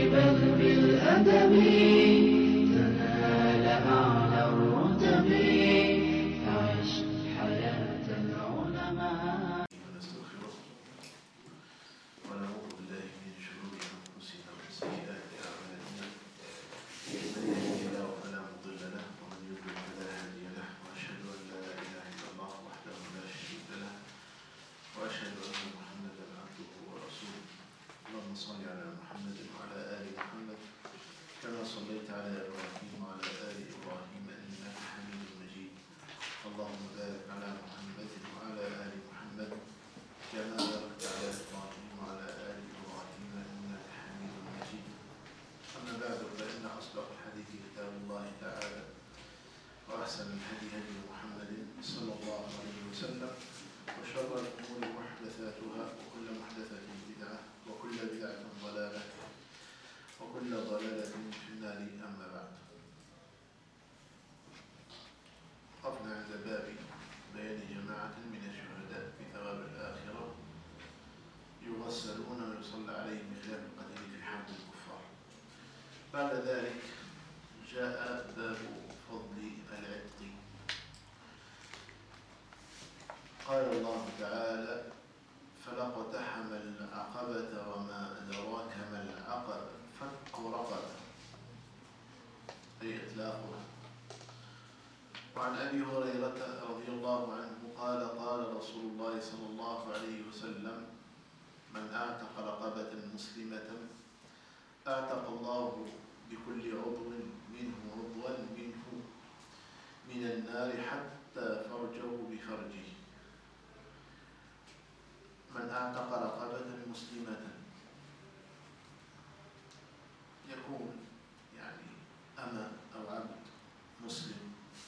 بل بالأدب تنال أعلى الرتب. فعش حياة العلماء. ونستغفره ونعوذ بالله من شرور أنفسنا ومن سيئات أعمالنا. من يهده الله فلا مضل له ومن يضلل فلا هادي له. وأشهد أن لا إله إلا الله وحده لا شريك له وأشهد أن محمدا عبده ورسوله. اللهم صل على محمد وعلى آل محمد كما صليت على إبراهيم وعلى آل إبراهيم إنك حميد مجيد. اللهم بارك على محمد وعلى آل محمد كما باركت على إبراهيم وعلى آل إبراهيم إنك حميد مجيد. أما بعد، فإن أصدق الحديث كتاب الله تعالى، وأحسن الهدي هدي محمد صلى الله عليه وسلم، وشر الأمور محدثاتها، وكل محدثة بدعة، وكل بدعة ضلالة، وكل ضلالة في النار. أما بعد، وقفنا عند باب بيان جماعة من الشهداء في ثواب الآخرة يغسلون ويصلى عليهم بخلاف القتل في حرب الكفار. بعد ذلك جاء باب فضل العتق. قال الله تعالى: فلا اقتحم العقبة وما أدراك ما العقبة فك رقبة، أي إطلاقها. وعن أبي هريرة رضي الله عنه قال: قال رسول الله صلى الله عليه وسلم: من أعتق رقبة مسلمة أعتق الله بكل عضو منه من النار حتى فرجه بفرجه. من أعتق رقبة مسلمة يكون يعني أما أو عبد مسلم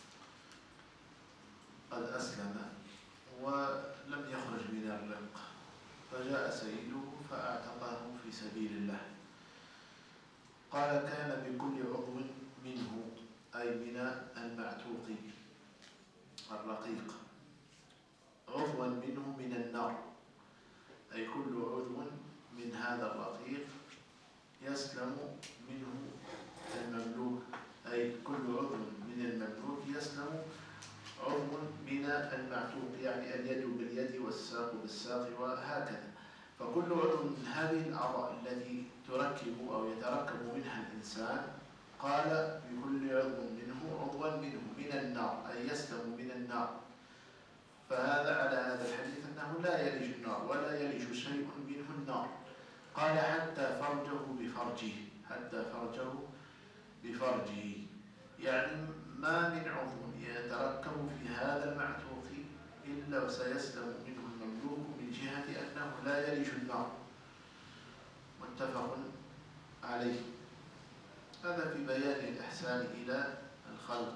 قد أسلم ولم يخرج من الرق، فجاء سيده فأعتقه في سبيل الله. قال: كان بكل عضو منه، أي من المعتوق الرقيق، عضوا منه من النار، أي كل عضو من هذا الرقيق يسلم منه المملوك، أي كل عضو من المملوك يسلم عضو من المعتوق، يعني اليد باليد والساق بالساق وهكذا. فكل عضو من هذه الأعضاء التي تركب أو يتركب منها الإنسان، قال بكل عضو منه عضوا منه من النار، أي يسلم من النار. فهذا على هذا الحديث أنه لا يلج النار ولا يلج شيء منه النار. قال: حتى فرجه بفرجه، حتى فرجه بفرجه، يعني ما من عضو يتركب في هذا المعتوق إلا وسيسلم منه المملوك من جهة أنه لا يلج النار. متفق عليه. هذا في بيان الإحسان إلى الخلق،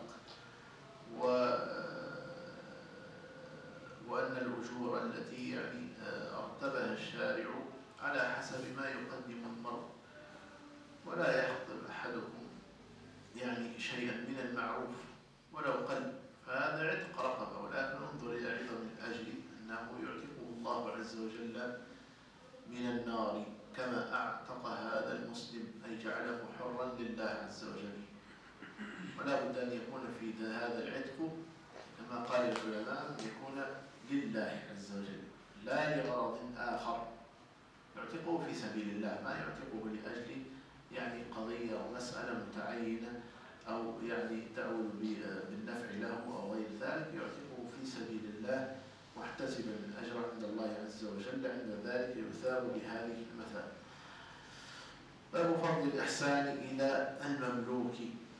وأن الأجور التي يعني أرتبها الشارع على حسب ما يقدم المرء، ولا يحقر أحدكم يعني شيئا من المعروف ولو قل، فهذا عتق رقبة. ولكن انظر إلى عظم الأجر أنه يعتقه الله عز وجل من النار كما أعتق هذا المسلم، أي جعله حرا لله عز وجل. ولا بد أن يكون في هذا العتق كما قال العلماء أن يكون لله عز وجل لا لغرض آخر، يعتقه في سبيل الله، ما يعتقه لأجل يعني قضية أو مسألة متعينة أو يعني تأول بالنفع له أو غير ذلك، يعتقه في سبيل الله محتسبا الأجر عند الله عز وجل، عند ذلك يثاب بهذه المثال. باب فضل الإحسان إلى المملوك.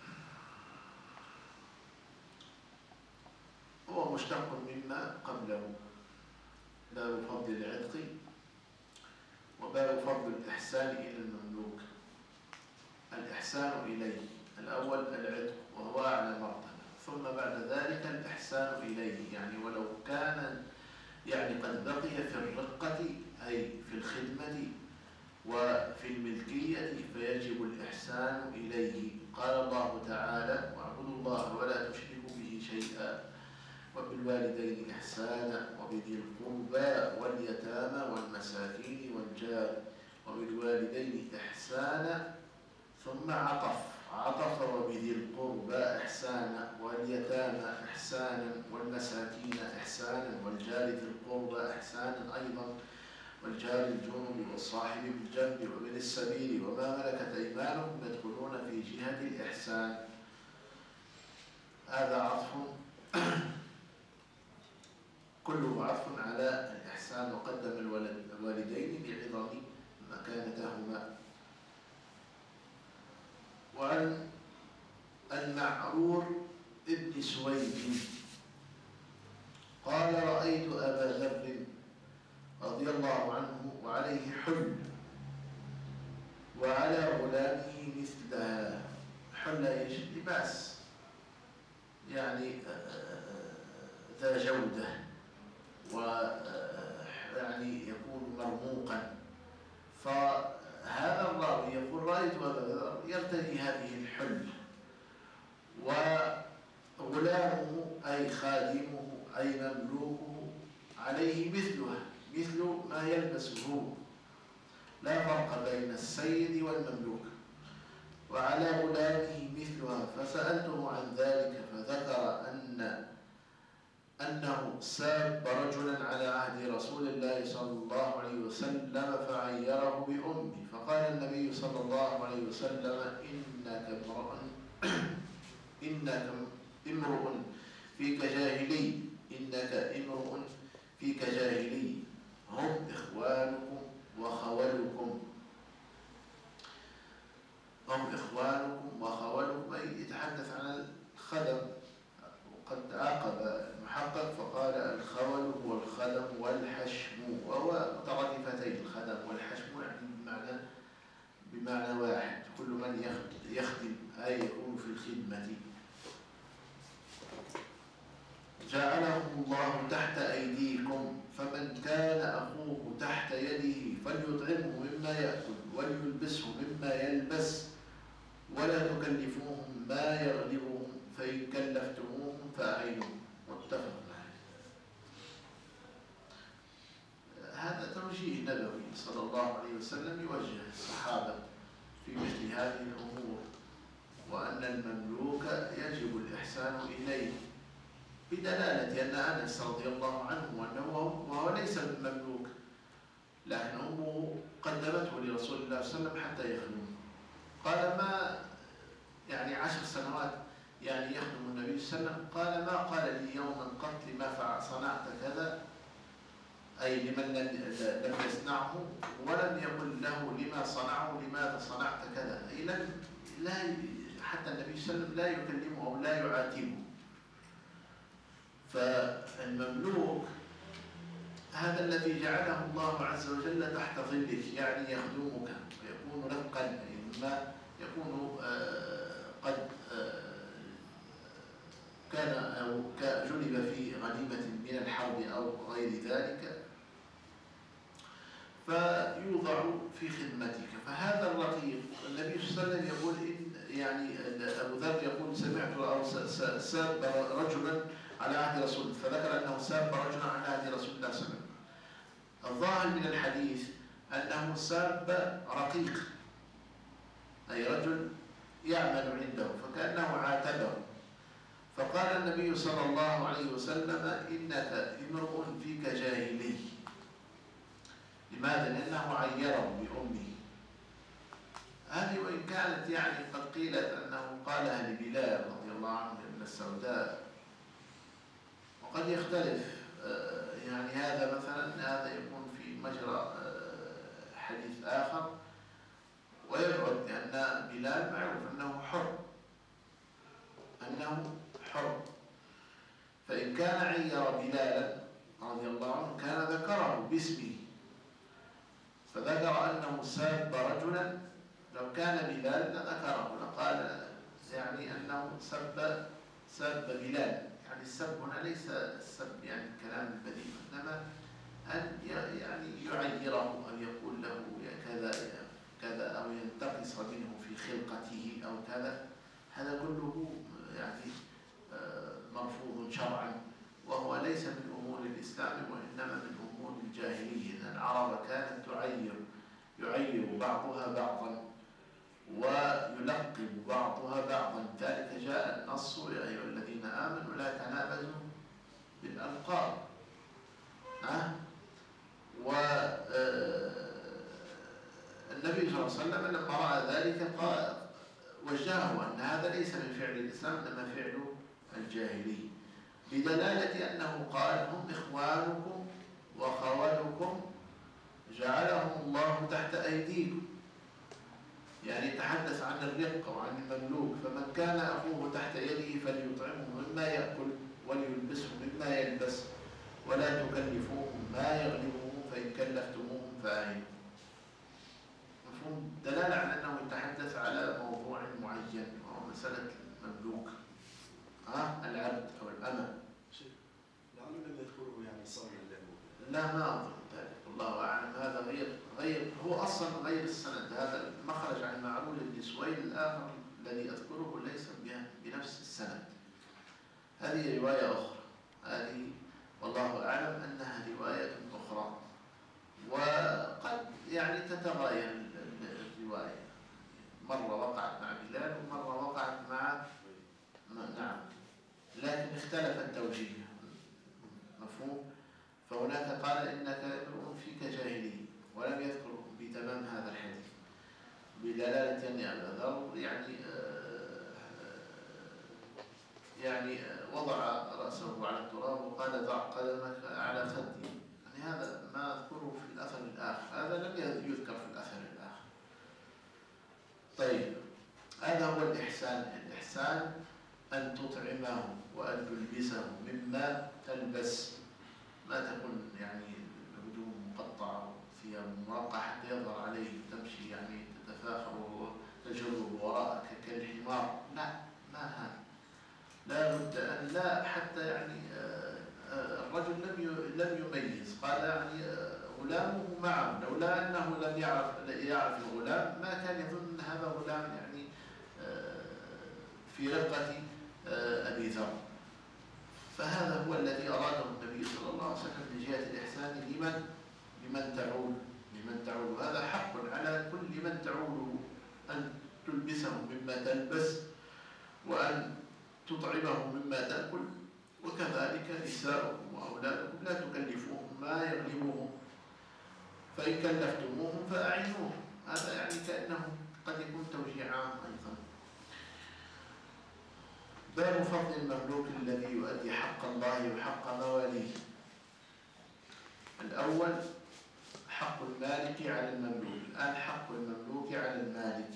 هو مشتق مما قبله، باب فضل العتق وباب فضل الإحسان إلى المملوك. الإحسان إليه الأول العتق وهو أعلى مرتبة، ثم بعد ذلك الإحسان إليه، يعني ولو كان يعني قد بقي في الرقة أي في الخدمة وفي الملكية فيجب الإحسان إليه. قال الله تعالى: واعبدوا الله ولا تشركوا به شيئا وبالوالدين إحسانا وبذي القربى واليتامى والمساكين والجار وبالوالدين إحسانا ثم عطف وبذي القربى إحسانا واليتامى إحسانا والمساكين إحسانا والجار ذي القربى إحسانا أيضا والجار الجنب والصاحب بالجنب وابن السبيل وما ملكت أيمانهم يدخلون في جهة الإحسان. هذا عطف كله عطف على الإحسان، وقدم الوالدين لعظم مكانتهما. وعن المعرور ابن سويد قال رأيت أبا ذر رضي الله عنه وعليه حل وعلى غلامه مثلها. حل ايش؟ لباس يعني ذا جودة، ويعني يكون مرموقا. فهذا الراوي يقول رأيت أبا ذر يرتدي هذه الحل، وغلامه أي خادمه أي مملوكه عليه مثلها، مثل ما يلبسه، لا فرق بين السيد والمملوك، وعلى غلامه مثلها. فسألته عن ذلك فذكر أنه ساب رجلا على عهد رسول الله صلى الله عليه وسلم فعيره بأمه، فقال النبي صلى الله عليه وسلم إنك امرؤ فيك جاهلي، إنك امرؤ فيك جاهلي، هم إخوانكم وخولكم. هم إخوانكم وخولكم أي يتحدث عن الخدم. وقد عاقب المحقق فقال الخول هو الخدم والحشم، وهو مترادفتين، الخدم والحشم يعني بمعنى واحد، كل من يخدم أي يكون في الخدمة. جعلهم الله تحت أيديكم، فمن كان أخوه تحت يده فليطعمه مما يأكل وليلبسه مما يلبس، ولا تكلفوهم ما يغلبهم، فإن كلفتموهم فأعينهم. متفق عليه. هذا توجيه نبوي صلى الله عليه وسلم يوجه الصحابة في مثل هذه الأمور، وأن المملوك يجب الإحسان إليه، بدلالة أن أنس رضي الله عنه وهو ليس مملوك، لكن أمه قدمته لرسول الله صلى الله عليه وسلم حتى يخدمه. قال ما يعني 10 سنوات يعني يخدم النبي صلى الله عليه وسلم، قال ما قال لي يوما قط لما صنعت كذا، أي لمن لم يصنعه، ولم يقل له لما صنعه لماذا صنعت كذا، أي لا حتى النبي صلى الله عليه وسلم لا يكلمه أو لا يعاتبه. فالمملوك هذا الذي جعله الله عز وجل تحت ظلك، يعني يخدمك ويكون رفقا، إما يكون قد كان أو جلب في غنيمة من الحرب أو غير ذلك، فيوضع في خدمتك. فهذا الرقيق النبي صلى الله عليه وسلم يقول يعني أبو ذر يقول سمعت أو ساب رجلا على عهد رسول الله، فذكر أنه ساب رجلا على عهد رسول الله صلى الله عليه وسلم. الظاهر من الحديث أنه ساب رقيق، أي رجل يعمل عنده، فكأنه عاتبه. فقال النبي صلى الله عليه وسلم إنك امرؤ فيك جاهلي. لماذا؟ لأنه عيره بأمه. هذه وإن كانت يعني قد قيلت أنه قالها لبلال رضي الله عنه من السوداء، وقد يختلف يعني هذا مثلا، هذا يكون في مجرى حديث آخر ويبعد، لأن بلال معروف أنه حر، فإن كان عير بلالا رضي الله عنه كان ذكره باسمه، فذكر أنه ساب رجلا، لو كان بلال لذكره لقال يعني أنه سب بلال. يعني السب هنا ليس السب يعني الكلام البذيء، إنما أن يعني يعيره أو يقول له كذا كذا أو ينتقص منه في خلقته أو كذا، هذا كله يعني مرفوض شرعا، وهو ليس من أمور الإسلام وإنما من أمور الجاهلية. العرب كانت يعير بعضها بعضا، ويلقب بعضها بعضا. ذلك جاء النص يا أيها الذين آمنوا لا تنابزوا بالألقاب. والنبي صلى الله عليه وسلم لما رأى ذلك قال وجهه أن هذا ليس من فعل الإسلام إنما فعل الجاهلي، بدلالة أنه قال هم إخوانكم وخوالكم جعلهم الله تحت أيديكم، يعني تحدث عن الرق وعن المملوك. فمن كان أخوه تحت يده فليطعمه مما يأكل وليلبسه مما يلبس ولا تكلفوهم ما يغلبهم فإن كلفتموهم فأعينوا. مفهوم؟ دلالة على أنه يتحدث على موضوع معين وهو مسألة المملوك، العبد أو الأمة. لعله لم يذكره يعني صوما له. لا ما أظن ذلك، الله أعلم. هذا غير هو أصلا غير السند، هذا مخرج عن معلول بن سويد. الآخر الذي أذكره ليس بنفس السند، هذه رواية أخرى، هذه والله أعلم أنها رواية أخرى، وقد يعني تتغاير الرواية، مرة وقعت مع بلال ومرة وقعت مع نعم، لكن اختلف التوجيه. مفهوم؟ فهناك قال إنك امرؤ فيك جاهلي ولم يذكر بتمام هذا الحديث، بدلالة أن أبا ذر يعني وضع رأسه على التراب وقال ضع قدمك على خدي. يعني هذا ما أذكره في الأثر الآخر، هذا لم يذكر في الأثر الآخر. طيب، هذا هو الإحسان. الإحسان أن تطعمه وأن تلبسه مما تلبس، ما تكون يعني هدوم مقطعة ثياب مرقعة حتى يظهر عليه تمشي يعني تتفاخر وتجره وراءك كالحمار. لا، ما هذا، لا بد أن لا، حتى يعني الرجل لم يميز، قال يعني غلامه معه، لولا أنه لم يعرف الغلام ما كان يظن أن هذا غلام يعني في رقة أبي ذر. فهذا هو الذي أراده النبي صلى الله عليه وسلم من جهة الإحسان لمن تعول. وهذا حق على كل من تعول أن تلبسه مما تلبس وأن تطعمه مما تأكل، وكذلك نساؤكم وأولادكم لا تكلفوهم ما يغلبهم فإن كلفتموهم فأعينوهم. هذا يعني كأنه قد يكون توجيه عام أيضا. باب فضل المملوك الذي يؤدي حق الله وحق مواليه. الأول حق المالك على المملوك، الآن حق المملوك على المالك.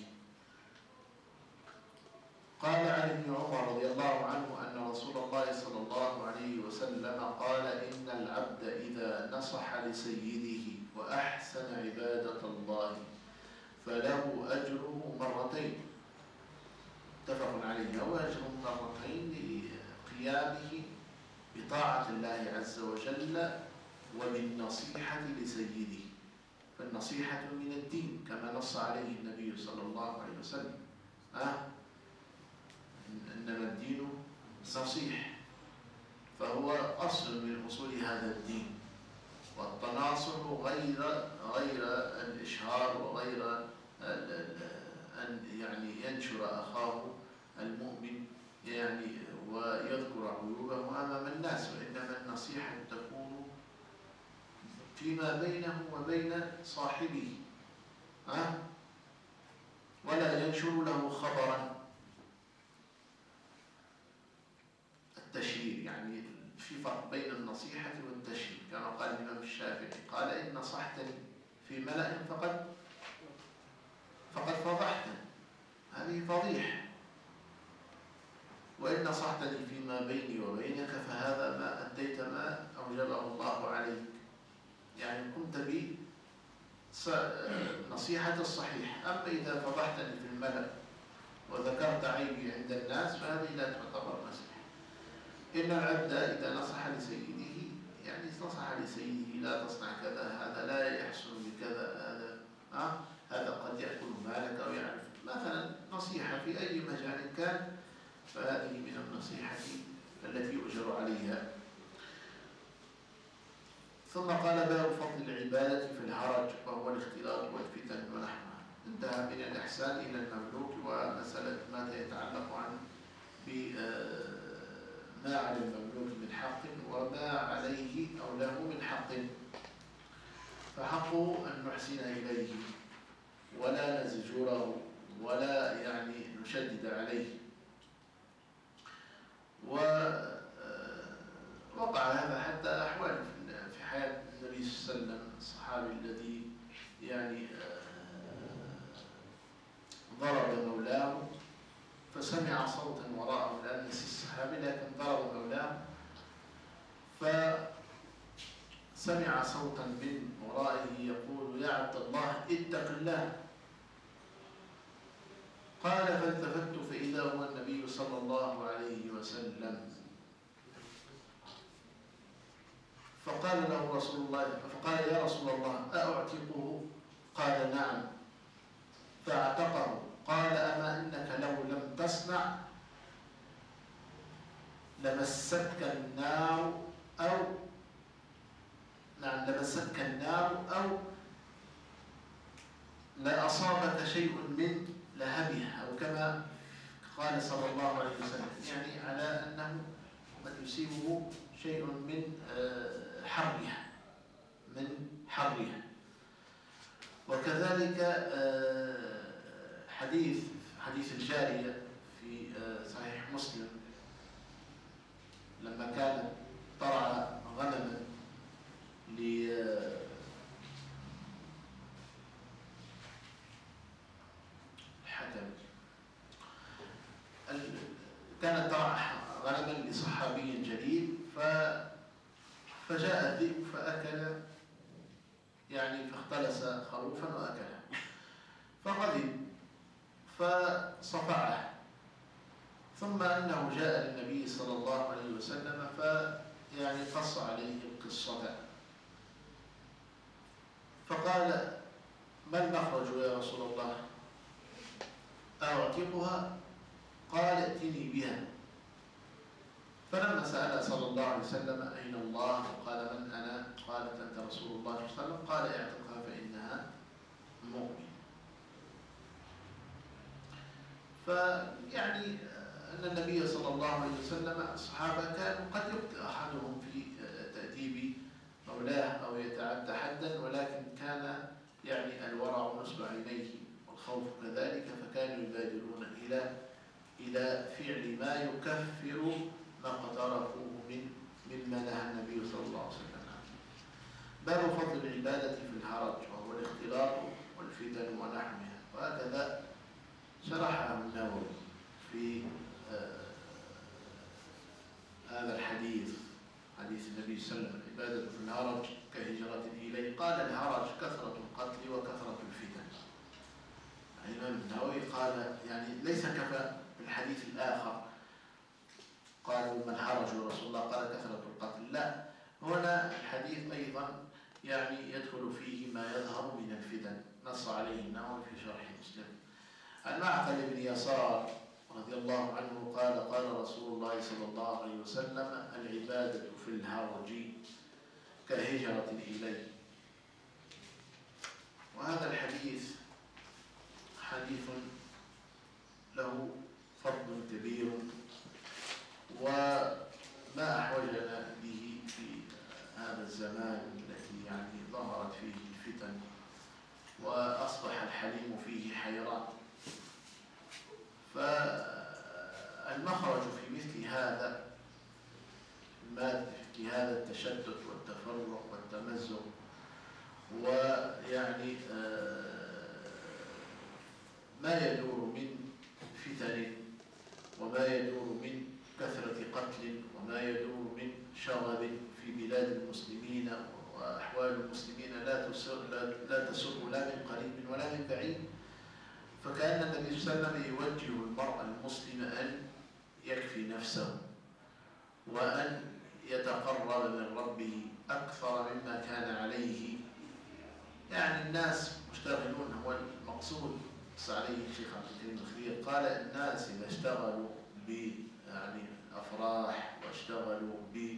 قال عن ابن عمر رضي الله عنه أن رسول الله صلى الله عليه وسلم قال إن العبد إذا نصح لسيده وأحسن عبادة الله فله أجره مرتين، متفق عليه، هو أجر مرتين لقيامه بطاعة الله عز وجل وبالنصيحة لسيده. فالنصيحة من الدين كما نص عليه النبي صلى الله عليه وسلم، إنما الدين نصيح، فهو أصل من أصول هذا الدين. والتناصح غير الإشهار وغير أن يعني ينشر أخاه المؤمن يعني ويذكر عيوبه أمام الناس، وإنما النصيحة تكون فيما بينه وبين صاحبه، ولا ينشر له خبرا. التشهير يعني في فرق بين النصيحة والتشهير، كما قال الإمام الشافعي قال إن نصحتني في ملأ فقد فضحتني، هذه فضيحة. وإن نصحتني فيما بيني وبينك فهذا ما أديت ما أوجبه الله عليك، يعني قمت بي نصيحة الصحيح. أما إذا فضحتني في الملأ وذكرت عيبي عند الناس فهذه لا تعتبر نصيحة. إن العبد إذا نصح لسيده يعني نصح لسيده لا تصنع كذا، هذا لا يحصل بكذا، هذا قد يأكل مالك أو يعرف مثلا نصيحة في أي مجال كان، فهذه من النصيحة التي يؤجر عليها. ثم قال باب فضل العبادة في الهرج وهو الاختلاط والفتن ونحوها. انتهى من الإحسان إلى المملوك، ومسألة ما يتعلق عن ما على المملوك من حق وما عليه أو له من حق. فحقه أن نحسن إليه ولا نزجره ولا يعني نشدد عليه. ووقع هذا حتى أحوال في حياة النبي صلى الله عليه وسلم، الصحابي الذي يعني ضرب مولاه فسمع صوتا وراءه، لأن الصحابي لكن ضرب مولاه فسمع صوتا من ورائه يقول: يا عبد الله اتق الله. قال: فالتفت فإذا هو النبي صلى الله عليه وسلم، فقال له رسول الله، فقال: يا رسول الله أأعتقه؟ قال: نعم. فاعتقه. قال: أما إنك لو لم تصنع لمستك النار أو لأصابك شيء من لهبها، أو كما قال صلى الله عليه وسلم، يعني على أنه قد يصيبه شيء من حرها. وكذلك حديث الجارية في صحيح مسلم، لما كانت ترعى غنما كانت ترعى غنما لصحابي جليل، فجاء الذئب فأكل، يعني فاختلس خروفا وأكله، فغضب فصفعه، ثم أنه جاء للنبي صلى الله عليه وسلم فيعني قص عليه القصة، فقال: ما المخرج يا رسول الله؟ أعتقها؟ قال: ائتني بها. فلما سأل صلى الله عليه وسلم: أين الله؟ قال: من أنا؟ قالت: أنت رسول الله صلى الله عليه وسلم. قال: اعتقها فإنها مؤمن. فيعني أن النبي صلى الله عليه وسلم الصحابة كانوا قد يبطئ أحدهم في تأديب مولاه أو يتعدى حدا، ولكن كان يعني الورع نصب عينيه والخوف كذلك، فكانوا يبادرون إلى فعل ما يكفر ما اقترفوه مما نهى النبي صلى الله عليه وسلم عنه. باب فضل العبادة في الحرج، وهو الاختلاط والفتن ونحوها، وهكذا شرحه النووي في هذا الحديث، حديث النبي صلى الله عليه وسلم: العبادة في الهرج كهجرة إليه. قال: الهرج كثرة القتل وكثرة الفتن. الإمام النووي قال يعني ليس كفى بالحديث الآخر، قالوا: من حرج رسول الله؟ قال: كثرة القتل. لا، هنا الحديث أيضا يعني يدخل فيه ما يظهر من الفتن، نص عليه النووي في شرح مسلم. عن معقل بن يسار رضي الله عنه قال: قال رسول الله صلى الله عليه وسلم: العبادة في الهرج كهجرة إليه. وهذا الحديث حديث له فضل كبير، وما أحوجنا به في هذا الزمان الذي يعني ظهرت فيه الفتن وأصبح الحليم فيه حيران. فالمخرج في مثل هذا التشتت والتفرق والتمزق، ويعني ما يدور من فتن، وما يدور من كثرة قتل، وما يدور من شغب في بلاد المسلمين، وأحوال المسلمين لا تسر لا من قريب ولا من بعيد. فكأن النبي صلى الله عليه وسلم يوجه المرء المسلم أن يكفي نفسه، وأن يتقرب من ربه أكثر مما كان عليه. يعني الناس مشتغلون، هو المقصود عليه الشيخ عبد الكريم الخليل قال: الناس إذا اشتغلوا يعني الأفراح واشتغلوا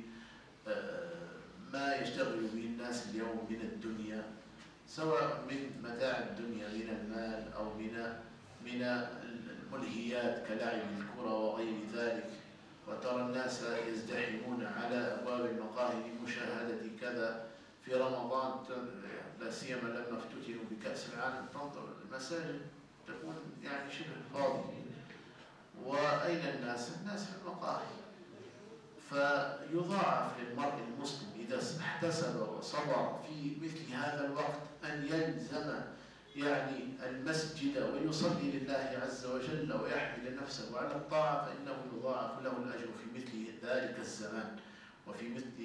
بما يشتغل به الناس اليوم من الدنيا، سواء من متاع الدنيا من المال أو من الملهيات كلعب الكرة وغير ذلك، وترى الناس يزدحمون على أبواب المقاهي لمشاهدة كذا في رمضان، لا سيما لما افتتنوا بكأس العالم تنظر المساجد تكون يعني شبه فاضية. وأين الناس؟ الناس في المقاهي. فيضاعف للمرء المسلم إذا احتسب وصبر في مثل هذا الوقت أن يلزم يعني المسجد ويصلي لله عز وجل ويحمل نفسه على الطاعة، فإنه يضاعف له الأجر في مثل ذلك الزمان وفي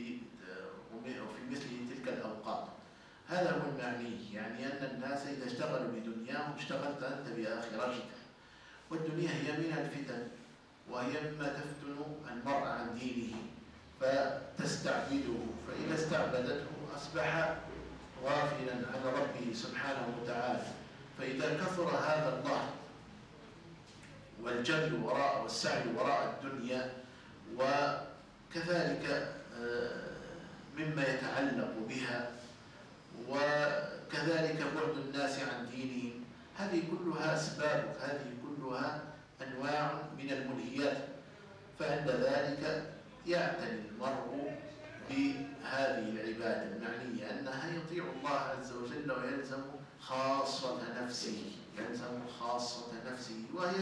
مثل تلك الأوقات. هذا هو المعني، يعني أن الناس إذا اشتغلوا بدنياهم اشتغلت أنت بآخرتك. والدنيا هي من الفتن، وهي مما تفتن المرء عن دينه فتستعبده، فإذا استعبدته أصبح غافلا عن ربه سبحانه وتعالى. فإذا كثر هذا الضغط والجري وراء والسعي وراء الدنيا، وكذلك مما يتعلق بها، وكذلك بعد الناس عن دينهم، هذه كلها أسباب، هذه كلها أنواع من الملهيات. فعند ذلك يعتني المرء بهذه العبادة المعنية أنها يطيع الله عز وجل ويلزم خاصة نفسه، يلزم خاصة نفسه، وهي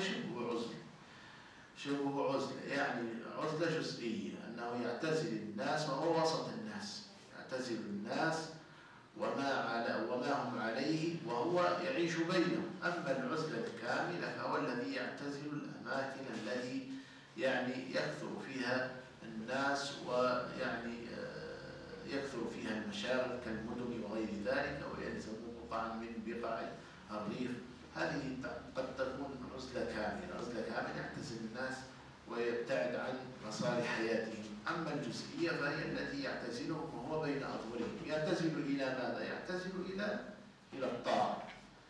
شبه عزلة، يعني عزلة جزئية، أنه يعتزل الناس وهو وسط الناس، يعتزل الناس وما هم عليه وهو يعيش بينهم. أما العزلة الكاملة فهو الذي يعتزل الأماكن التي يعني يكثر فيها الناس، ويعني يكثر فيها المشاغل كالمدن وغير ذلك، ويلزم بقعا من بقاع الريف. هذه قد تكون عزلة كاملة يعتزل الناس ويبتعد عن مصالح حياتهم. أما الجزئية فهي التي يعتزلهم وهو بين أظهرهم. يعتزل إلى ماذا؟ يعتزل إلى الطاعة.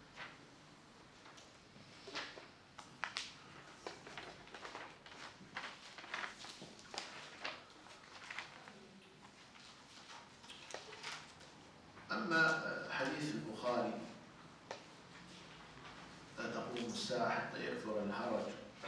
أما حديث البخاري لا تقوم الساعة حتى يكثر الهرج،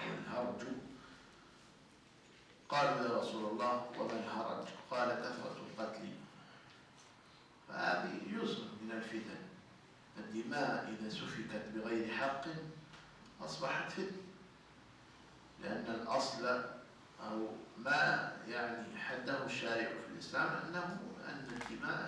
قالوا يا رسول الله وما الهرج؟ قال كثرة القتل. فهذه جزء من الفتن. الدماء إذا سفكت بغير حق أصبحت فتنة، لأن الأصل أو ما يعني حده الشارع في الإسلام أن الدماء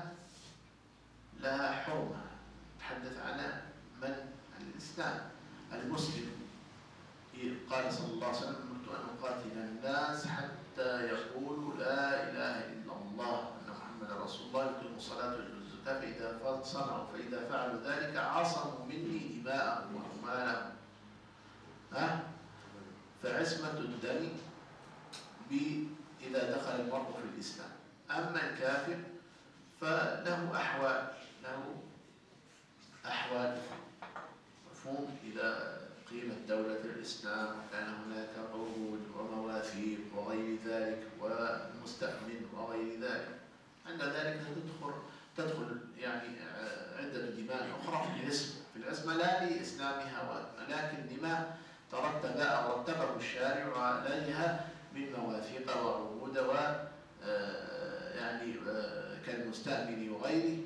لها حرمة. تحدث عن من الإسلام المسلم. قال صلى الله عليه وسلم أمرت أن أقاتل الناس حتى يقولوا لا إله إلا الله أن محمد رسول الله يقيموا الصلاة ويؤتوا الزكاة فإذا فعلوا ذلك عصموا مني دماءهم وأموالهم. فعصمة الدم إذا دخل المرء في الإسلام. أما الكافر فله أحوال مفهوم. إذا قيمت دولة الإسلام وكان هناك عهود ومواثيق وغير ذلك والمستأمن وغير ذلك، عند ذلك تدخل يعني عدة دماء أخرى في العصمة لا لإسلامها، ولكن لما رتبه الشارع عليها من مواثيق وعهود يعني كالمستأمن وغيره،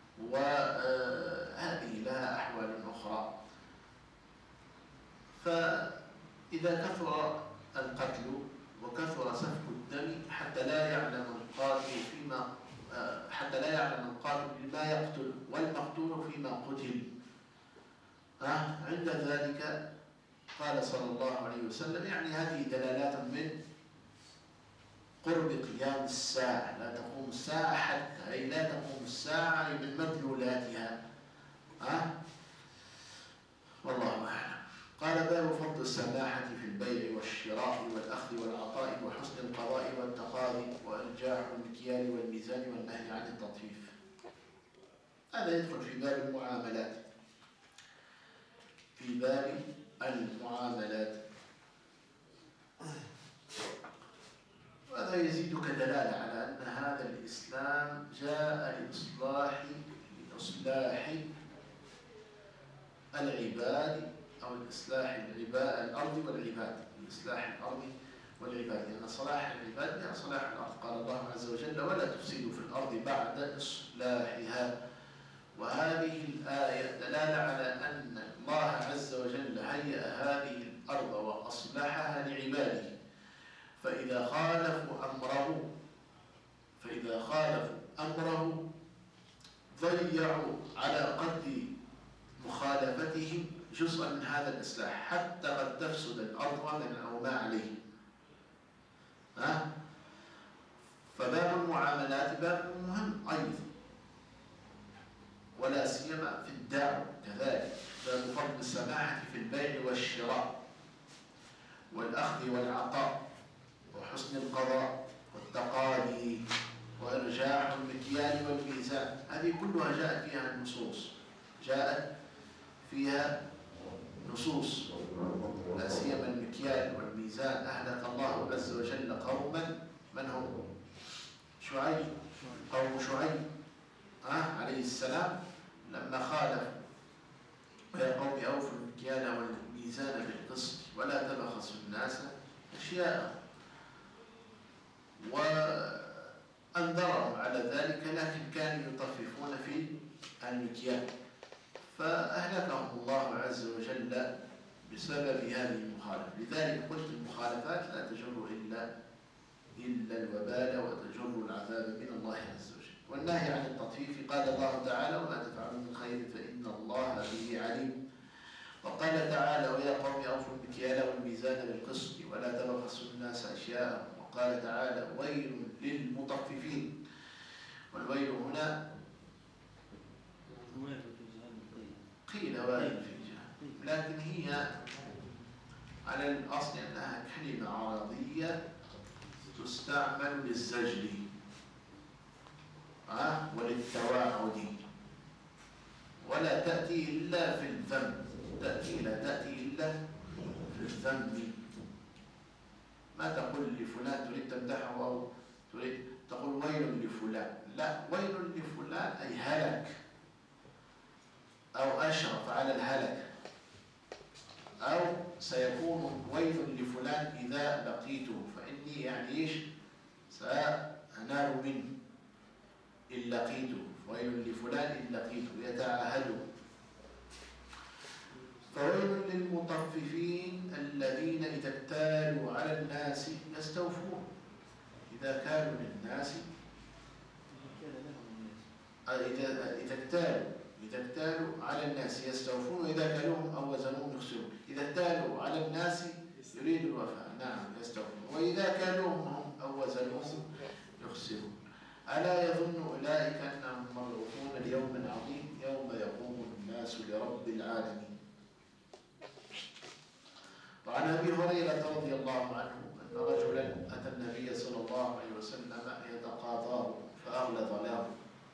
وهذه لها أحوال أخرى. فإذا كثر القتل وكثر سفك الدم حتى لا يعلم القاتل بما يقتل والمقتول فيما قتل، عند ذلك قال صلى الله عليه وسلم يعني هذه دلالات من قرب قيام الساعة. لا تقوم الساعة حتى، أي لا تقوم الساعة من مدلولاتها. والله أعلم. قال باب فضل السماحة في البيع والشراء والأخذ والعطاء وحسن القضاء والتقاضي وإرجاع المكيال والميزان والنهي عن التطفيف. هذا يدخل في باب المعاملات. وهذا يزيدك دلالة على أن هذا الإسلام جاء لإصلاح العباد أو الإصلاح الأرض والعباد، الإصلاح الأرض والعباد، لأن صلاح العباد هي صلاح الأرض. قال الله عز وجل: ولا تفسدوا في الأرض بعد إصلاحها. وهذه الآية دلالة على أن الله عز وجل هيأ هذه الأرض وأصلحها لعباده، فإذا خالفوا أمره ضيعوا على قدر مخالفتهم جزءا من هذا الإصلاح، حتى قد تفسد الأرض أو ما عليه. فباب المعاملات باب مهم أيضا، ولا سيما في الدعوة كذلك. باب فضل السماحة في البيع والشراء والأخذ والعطاء وحسن القضاء والتقاضي وإرجاع المكيال والميزان. هذه كلها جاءت فيها نصوص، لا سيما المكيال والميزان. أهلك الله عز وجل قوما، من هم؟ قوم شعيب عليه السلام، لما خالفوا: ويا قوم أوفوا المكيال والميزان بالقسط ولا تبخسوا الناس أشياءهم، وأنذرهم على ذلك، لكن كانوا يطففون في المكيال، فأهلكهم الله عز وجل بسبب هذه المخالفة. لذلك قلت: المخالفات لا تجر إلا الوبال وتجر العذاب من الله عز وجل. والنهي عن التطفيف قال الله تعالى: وما تفعلوا من خير فإن الله به عليم. وقال تعالى: ويا قوم أوفوا المكيال والميزان بالقسط ولا تبخسوا الناس أشياءهم. وقال تعالى: ويل للمطففين. والويل هنا قيل ويل في جهنم، لكن هي على الأصل أنها كلمة عربية تستعمل للزجر وللتواعد، ولا تأتي إلا في الذم. لا تأتي إلا في الذم. ما تقول لفلان تريد تمدحه أو تريد تقول ويل لفلان، لا، ويل لفلان أي هلك أو أشرف على الهلك، أو سيكون ويل لفلان إذا لقيته، فإني يعني سأنال منه إن لقيته. ويل لفلان إن لقيته، يتعاهده. فويل للمطففين الذين إذا اكتالوا على الناس يستوفون. إذا كانوا للناس، إذا اكتالوا على الناس يستوفون، وإذا كالوهم أو وزنوهم يخسرون. إذا اكتالوا على الناس يريد الوفاء، نعم، يستوفون. وإذا كالوهم أو وزنوهم يخسرون. ألا يظن أولئك أنهم مبعوثون ليوم عظيم يوم يقوم الناس لرب العالمين. وعن أبي هريرة رضي الله عنه أن رجلا أتى النبي صلى الله عليه وسلم يتقاضاه فأغلظ له،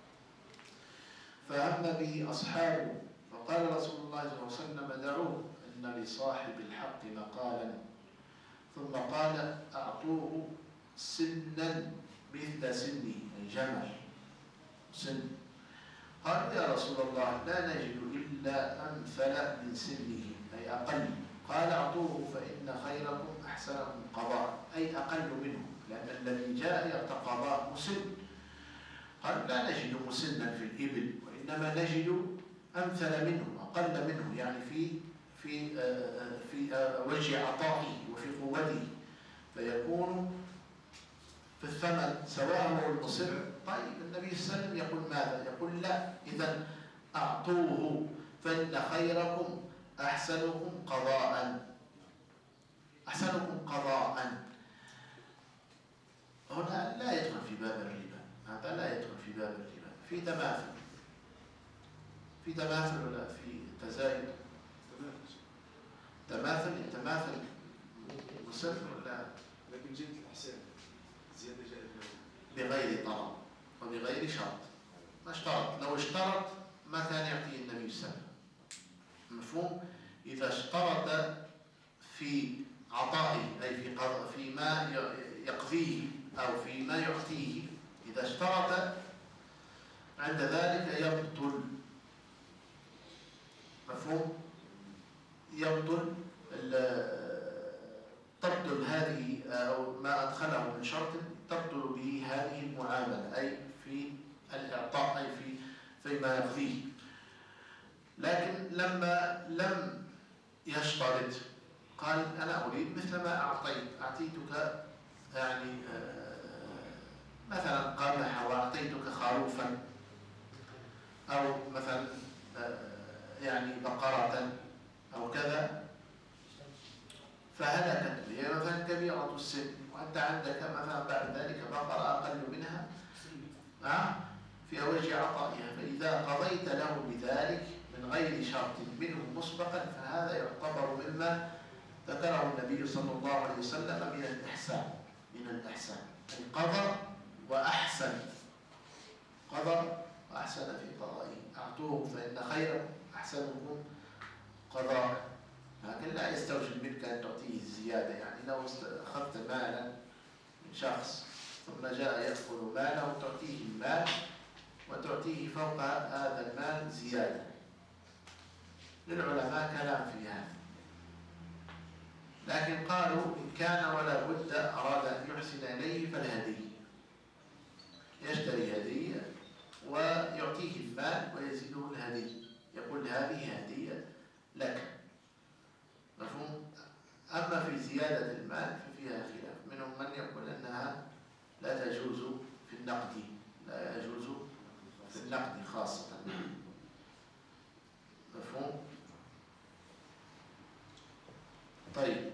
فهم به أصحابه، فقال رسول الله صلى الله عليه وسلم: دعوه، إن لصاحب الحق مقالا. ثم قال: أعطوه سنا مثل سنه، أي جمل سن. قالوا: يا رسول الله، لا نجد إلا أمثل من سنه، أي أقل. قال: أعطوه فإن خيركم أحسنكم قضاء، أي أقل منه، لأن الذي جاء يتقاضاه مسن. قال: لا نجد مسنا في الإبل، وإنما نجد أمثل منه، أقل منه، يعني في وجه عطائه وفي قوته، فيكون في الثمن سواء هو المسر. طيب النبي صلى الله عليه وسلم يقول ماذا؟ يقول: لا، إذا أعطوه فإن خيركم أحسنكم قضاء. أحسنكم قضاء هنا لا يدخل في باب الربا، هذا لا يدخل في باب الربا. في تماثل ولا في تزايد؟ تماثل مسر ولا؟ لكن جهة الإحسان زيادة جائزة بغير طلب وبغير شرط. ما اشترط، لو اشترط ما كان يعطيه النبي صلى الله عليه وسلم. مفهوم؟ إذا اشترط في عطائه، أي فيما يقضيه أو فيما يعطيه، إذا اشترط عند ذلك يبطل. مفهوم؟ يبطل تبطل هذه أو ما أدخله من شرط تبطل به هذه المعاملة، أي في الإعطاء، أي فيما يقضيه. لكن لما لم يشترط قال أنا أريد مثل ما أعطيتك يعني مثلا قمح وأعطيتك خروفا، أو مثلا يعني بقرة أو كذا فهلكت هي مثلا كبيرة السن، وأنت عندك مثلا بعد ذلك بقرة أقل منها في أوج عطائها، فإذا قضيت له بذلك من غير شرط منه مسبقا فهذا يعتبر مما ذكره النبي صلى الله عليه وسلم من الإحسان. أي قضى وأحسن، قضى وأحسن في قضائه. أعطوه فإن خير أحسنكم قضاء، لكن لا يستوجب منك أن تعطيه الزيادة. يعني لو أخذت مالا من شخص ثم جاء يأخذ ماله تعطيه المال وتعطيه فوق هذا المال زيادة، للعلماء كلام في هذا. لكن قالوا إن كان ولا بد أراد أن يحسن إليه فالهدية، يشتري هدية ويعطيه المال ويزيده الهدية، يقول هذه هدية لك، مفهوم؟ أما في زيادة المال ففيها خلاف، منهم من يقول أنها لا تجوز في النقد، لا يجوز في النقد خاصة، مفهوم؟ طيب.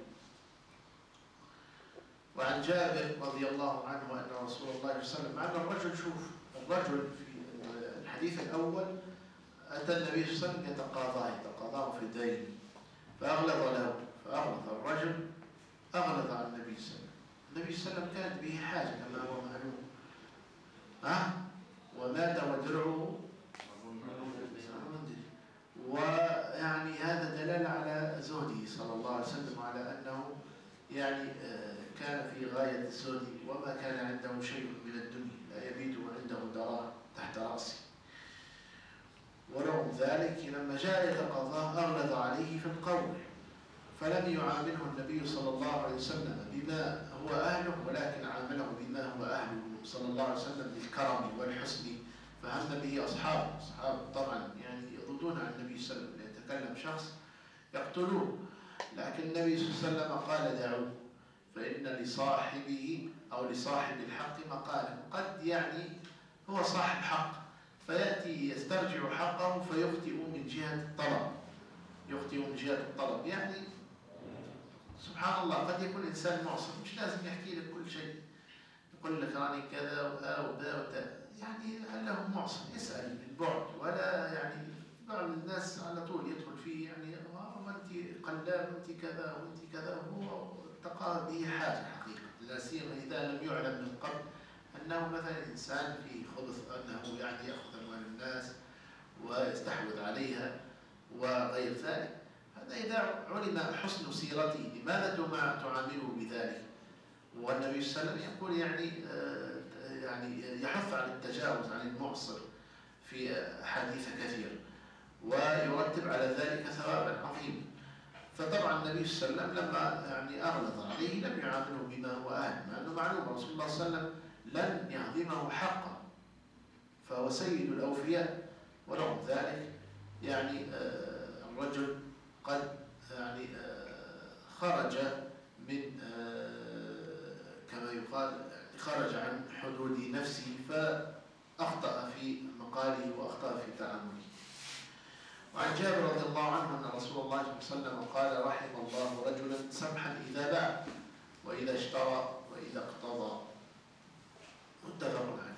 وعن جابر رضي الله عنه أن رسول الله صلى الله عليه وسلم، مع أن الرجل، شوف الرجل في الحديث الأول أتى النبي صلى الله عليه وسلم يتقاضاه في دين فأغلظ له، فأغلظ الرجل، أغلظ عن النبي صلى الله عليه وسلم. النبي صلى الله عليه وسلم كانت به حاجة كما هو معلوم، ومات ودرعه، ويعني هذا دلالة على زهده صلى الله عليه وسلم، وعلى أنه يعني كان في غاية الزهد، وما كان عنده شيء من الدنيا، لا يبيت عنده دراهم تحت رأسه. ورغم ذلك لما جاء يتقاضاه أغلظ عليه في القول، فلم يعامله النبي صلى الله عليه وسلم بما هو أهله، ولكن عامله بما هو أهله صلى الله عليه وسلم بالكرم والحسن. فهم به أصحابه طبعا يعني يضدون عن النبي صلى الله عليه وسلم، يتكلم شخص يقتلوه، لكن النبي صلى الله عليه وسلم قال دعوه، فإن لصاحبه أو لصاحب الحق مقالا. قد يعني هو صاحب حق فيأتي يسترجع حقه فيخطئ من جهة الطلب، يعني سبحان الله قد يكون إنسان معصر، مش لازم يحكي لك كل شيء، يقول لك راني كذا وذا يعني هل معصر، يسأل بالبعد، ولا يعني بعض الناس على طول يدخل فيه، يعني وانت قلاب وانت كذا وانت كذا، وهو التقى به حاجة حقيقة، لا سيما إذا لم يعلم من قبل أنه مثلا إنسان في خبث، أنه يعني يأخذ أموال الناس ويستحوذ عليها وغير ذلك. هذا إذا علم حسن سيرته لماذا تعامله بذلك؟ والنبي صلى الله عليه وسلم يقول يعني يحث على التجاوز عن المعصر في أحاديث كثيرة، ويرتب على ذلك ثوابا عظيما. فطبعا النبي صلى الله عليه وسلم لما يعني أغلظ عليه لم يعامله بما هو أهل، مع أنه معلوم رسول الله صلى الله عليه وسلم لن يهضمه حقا، فهو سيد الأوفياء. ورغم ذلك يعني الرجل قد يعني خرج من كما يقال خرج عن حدود نفسه، فأخطأ في مقاله وأخطأ في تعامله. وعن جابر رضي الله عنه أن رسول الله صلى الله عليه وسلم قال: رحم الله رجلا سمحا إذا باع وإذا اشترى وإذا اقتضى، متفق عليه.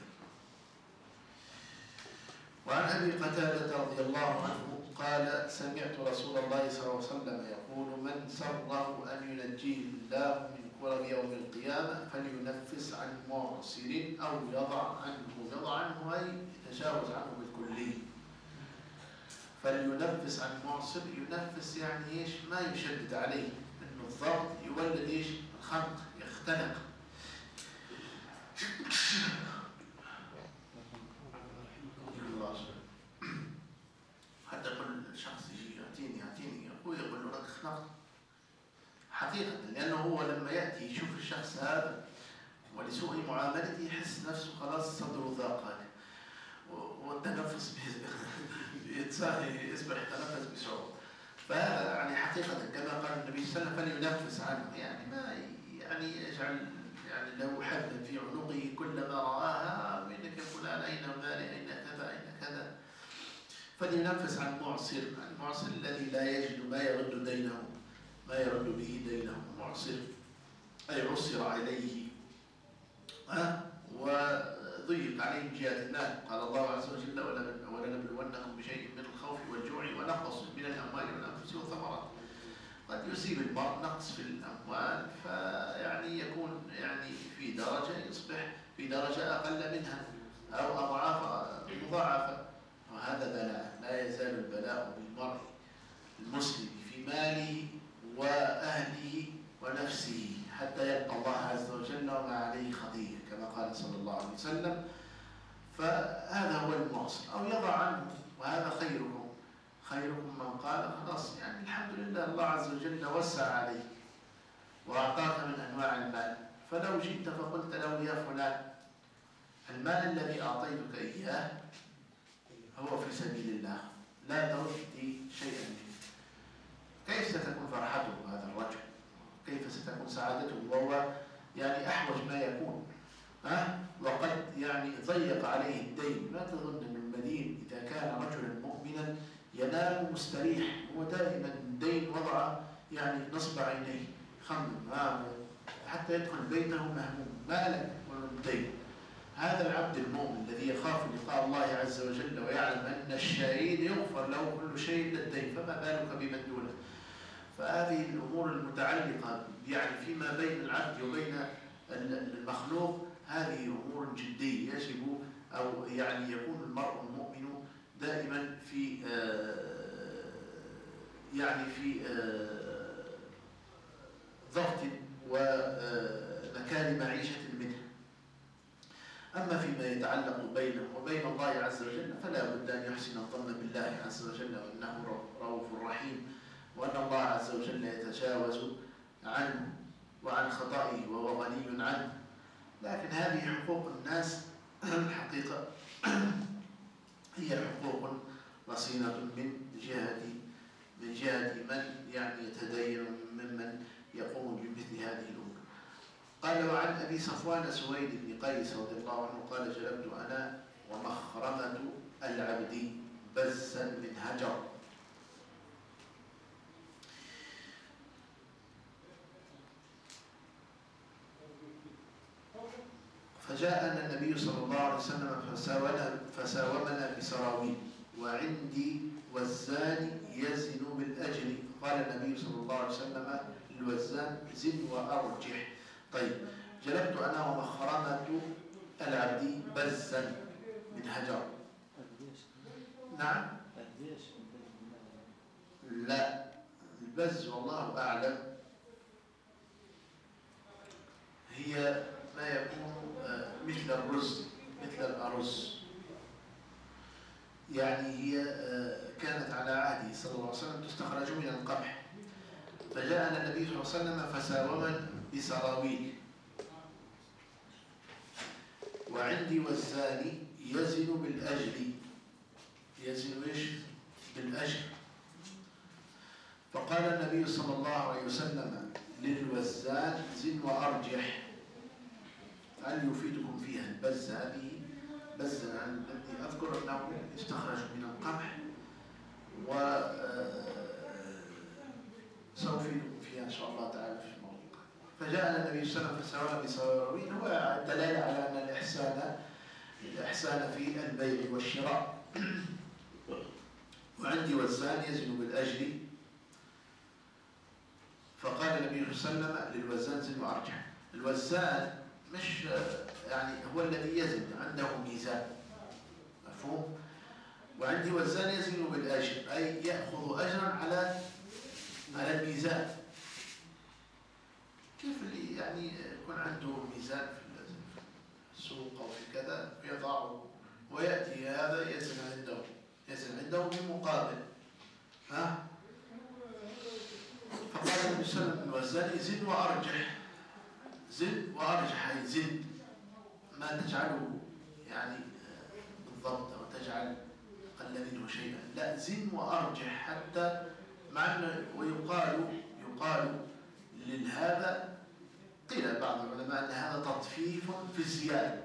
وعن أبي قتادة رضي الله عنه قال: سمعت رسول الله صلى الله عليه وسلم يقول: من سره أن ينجيه الله من كرب يوم القيامة فلينفس عن معسر أو يضع عنه أي يتجاوز عنه بالكلية. فلينفس عن معسر، ينفس يعني إيش؟ ما يشدد عليه، إنه الضغط يولد إيش؟ الخنق، يختنق. حتى كل شخص يجي يعطيني أخوي يقول له لك حقيقة، لأنه هو لما يأتي يشوف الشخص هذا ولسوء معاملته يحس نفسه خلاص صدره ضاق عليه، والتنفس يصبح يتنفس بصعوبة. فهذا يعني حقيقة كما قال النبي صلى الله عليه وسلم فلينفس عنه، يعني ما يعني يجعل يعني له حبلا في عنقه كلما رآها منك فلان أين مالي أين كذا أين كذا، فلينفس عن معسر، المعسر الذي لا يجد ما يرد دينه، ما يرد به دينه. معسر أي عسر عليه وضيق عليه من جهة المال. قال الله عز وجل ولنبلونكم بشيء من الخوف والجوع ونقص من الأموال والأنفس والثمرات. قد يصيب المرء نقص في الأموال فيعني يكون يعني في درجة يصبح في درجة أقل منها أو أضعاف مضاعفة، وهذا بلاء. لا يزال البلاء بالمرء المسلم في ماله وأهله ونفسه حتى يلقى الله عز وجل وما عليه خطيئة كما قال صلى الله عليه وسلم. فهذا هو المعسر، أو يضع عنه، وهذا خيركم من قال خلاص يعني الحمد لله الله عز وجل وسع عليك وأعطاك من أنواع المال، فلو جئت فقلت له يا فلان المال الذي أعطيتك إياه هو في سبيل الله لا ترد لي شيئا منه، كيف ستكون فرحته هذا الرجل؟ كيف ستكون سعادته وهو يعني أحوج ما يكون؟ وقد يعني ضيق عليه الدين. لا تظن أن المدين إذا كان رجلا مؤمنا ينام مستريح، هو دائما الدين وضع يعني نصب عينيه خمم حتى يدخل بيته مهموم مالك والدين. هذا العبد المؤمن الذي يخاف لقاء الله عز وجل ويعلم أن الشهيد يغفر له كل شيء إلا الدين، فما بالك بمن دونه؟ فهذه الأمور المتعلقة يعني فيما بين العبد وبين المخلوق هذه أمور جدية يجب أو يعني يكون المرء المؤمن دائما في يعني في ضغط ومكان معيشة منه. أما فيما يتعلق بينه وبين الله عز وجل فلا بد أن يحسن الظن بالله عز وجل وأنه رؤوف رحيم، وأن الله عز وجل يتجاوز عنه وعن خطئه وهو غني عنه. لكن هذه حقوق الناس الحقيقة هي حقوق رصينة من جهة من يعني يتدين ممن يقوم بمثل هذه الأمور. قال وعن أبي صفوان سويد بن قيس رضي الله عنه قال جلبت أنا ومخرمة العبد بزا من هجر. فجاءنا النبي صلى الله عليه وسلم فساومنا بسراويل وعندي وزان يزن بالأجر. قال النبي صلى الله عليه وسلم الوزان زن وأرجح. طيب، جلبت أنا ومخرمة العبد بزا من هجر. نعم، لا، البز والله أعلم هي ما يكون مثل الرز، مثل الأرز، يعني هي كانت على عهده صلى الله عليه وسلم تستخرج من القمح. فجاءنا النبي صلى الله عليه وسلم فساومنا بسراويل وعندي وزاني يزن بالأجر. يزن ايش؟ بالأجر. فقال النبي صلى الله عليه وسلم للوزان زن وأرجح. هل يفيدكم فيها البز هذه؟ بز الذي أذكر أنه يستخرج من القمح سأفيدكم فيها إن شاء الله تعالى في الموضوع. فجاء النبي صلى الله عليه وسلم فساومنا بسراويل، هو الدلالة على أن الإحسان في البيع والشراء. وعندي وزان يزن بالأجر. فقال النبي صلى الله عليه وسلم للوزان زن وأرجح. الوزان مش يعني هو الذي يزن، عنده ميزان، مفهوم؟ وعندي وزان يزن بالأجر، أي يأخذ أجرا على الميزان. كيف اللي يعني يكون عنده ميزان في السوق أو في كذا يضعه ويأتي هذا يزن عنده بمقابل. فقال النبي صلى الله عليه وسلم الوزاني زد وأرجح، زد وأرجح، أي زد ما تجعله يعني بالضبط أو تجعل أقل منه شيئا، لا زد وأرجح حتى مع أنه يقال لهذا، قيل بعض العلماء أن هذا تطفيف في الزيادة.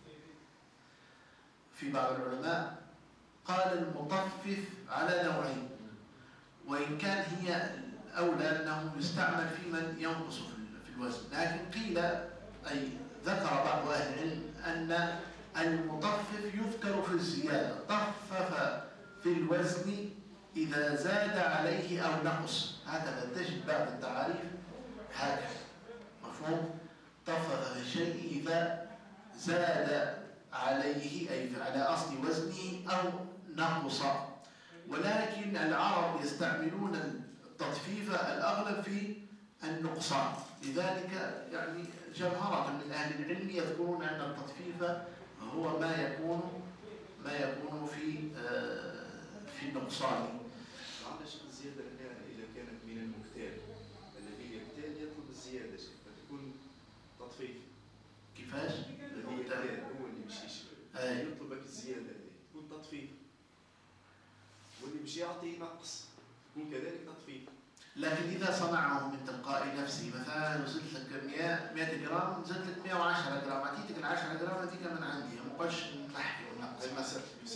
في بعض العلماء قال المطفف على نوعين، وإن كان هي أولى أنه يستعمل في من ينقص في الوزن، لكن قيل أي ذكر بعض أهل العلم أن المطفف يذكر في الزيادة، طفف في الوزن إذا زاد عليه أو نقص، هكذا تجد بعض التعاريف هكذا، مفهوم؟ طفف في الشيء إذا زاد عليه أي على أصل وزنه أو نقص. ولكن العرب يستعملون التطفيف الأغلب في النقصان، لذلك يعني جمهرة من أهل العلم يذكرون أن التطفيف هو ما يكون في النقصان. على شيء الزيادة إذا كانت من المختال الذي يختال يطلب الزيادة فتكون تطفيف. كيفاش؟ الذي يختال هو اللي مشيش يطلبك الزيادة تكون تطفيف، واللي مش يعطي نقص تكون كذلك تطفيف. لكن إذا صنعه من تلقاء نفسه، مثلا زدت لك 100 جرام، زدت لك 110 جرام، أعطيتك ال 10 جرام هذيك من عندي، ما بقاش نحي ونقص.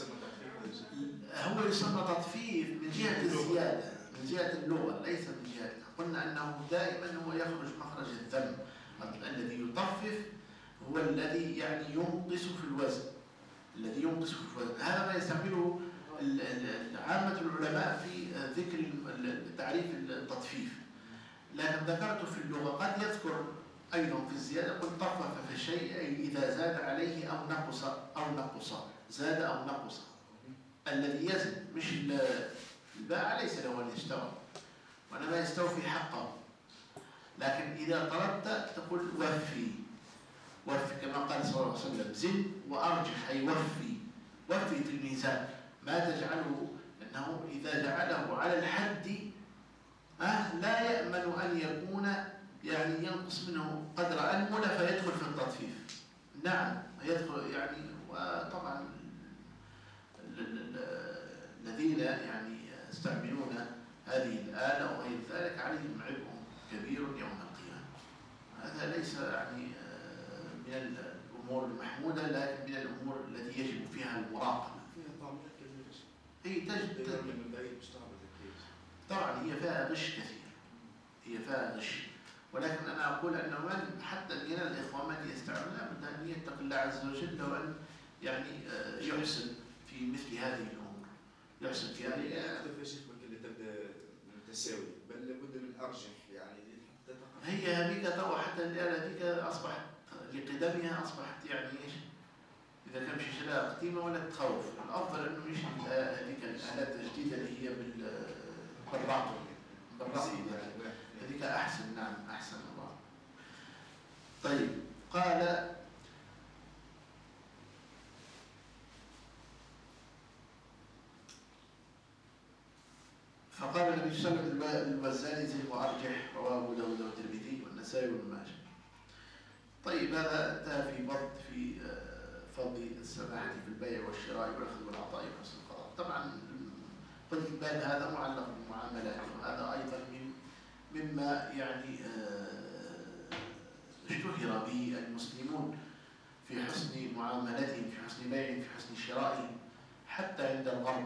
هو يسمى تطفيف من جهة الزيادة، من جهة اللغة، ليس من جهة. قلنا أنه دائما هو يخرج مخرج الذم، الذي يطفف هو الذي يعني ينقص في الوزن، الذي ينقص في الوزن. هذا ما يستعمله عامة العلماء في ذكر تعريف التطفيف، لكن ذكرت في اللغة قد يذكر أيضا في الزيادة، قل طفف في الشيء أي إذا زاد عليه أو نقص، زاد أو نقص. الذي يزن مش البائع ليس له أن يستوى، وإنما يستوفي حقه. لكن إذا طلبت تقول وفي كما قال صلى الله عليه وسلم زد وأرجح، أي وفي في الميزان، ما تجعله أنه إذا جعله على الحد لا يأمن أن يكون يعني ينقص منه قدر أنمل فيدخل في التطفيف. نعم يدخل يعني، وطبعا الذين يعني يستعملون هذه الآلة أو غير ذلك عليهم عبء كبير يوم القيامة. هذا ليس يعني من الأمور المحمودة، لكن من الأمور التي يجب فيها المراقبة. هي تجد طبعا هي فيها غش كثير، هي فيها غش، ولكن أنا أقول أنه من حتى من الإخوة من يستعمل لابد أن يتق الله عز وجل، وأن يعني يحسن في مثل هذه الأمور، يحسن في هذه. لا شيخ اللي تبدأ متساوي، بل لابد من أرجح يعني حتى هي هذيك تو حتى الآلة هذيك أصبحت لقدمها أصبحت يعني إيش؟ إذا كان مش لها قديمة ولا تخوف، الأفضل إنه مش هذيك الآلات الجديدة اللي هي بالرقم هذيك أحسن. نعم أحسن الله. طيب قال فقال النبي صلى الله عليه وسلم الوزاني زد وأرجح، رواه أبو داود والترمذي والنسائي وابن ماجه. طيب هذا انتهى في فضل السماحة في البيع والشراء والأخذ والعطاء وحسن القضاء. طبعا قلت الباب هذا معلق بالمعاملات، وهذا أيضا مما يعني اشتهر به المسلمون في حسن معاملتهم، في حسن بيعهم، في حسن شرائهم حتى عند الغرب.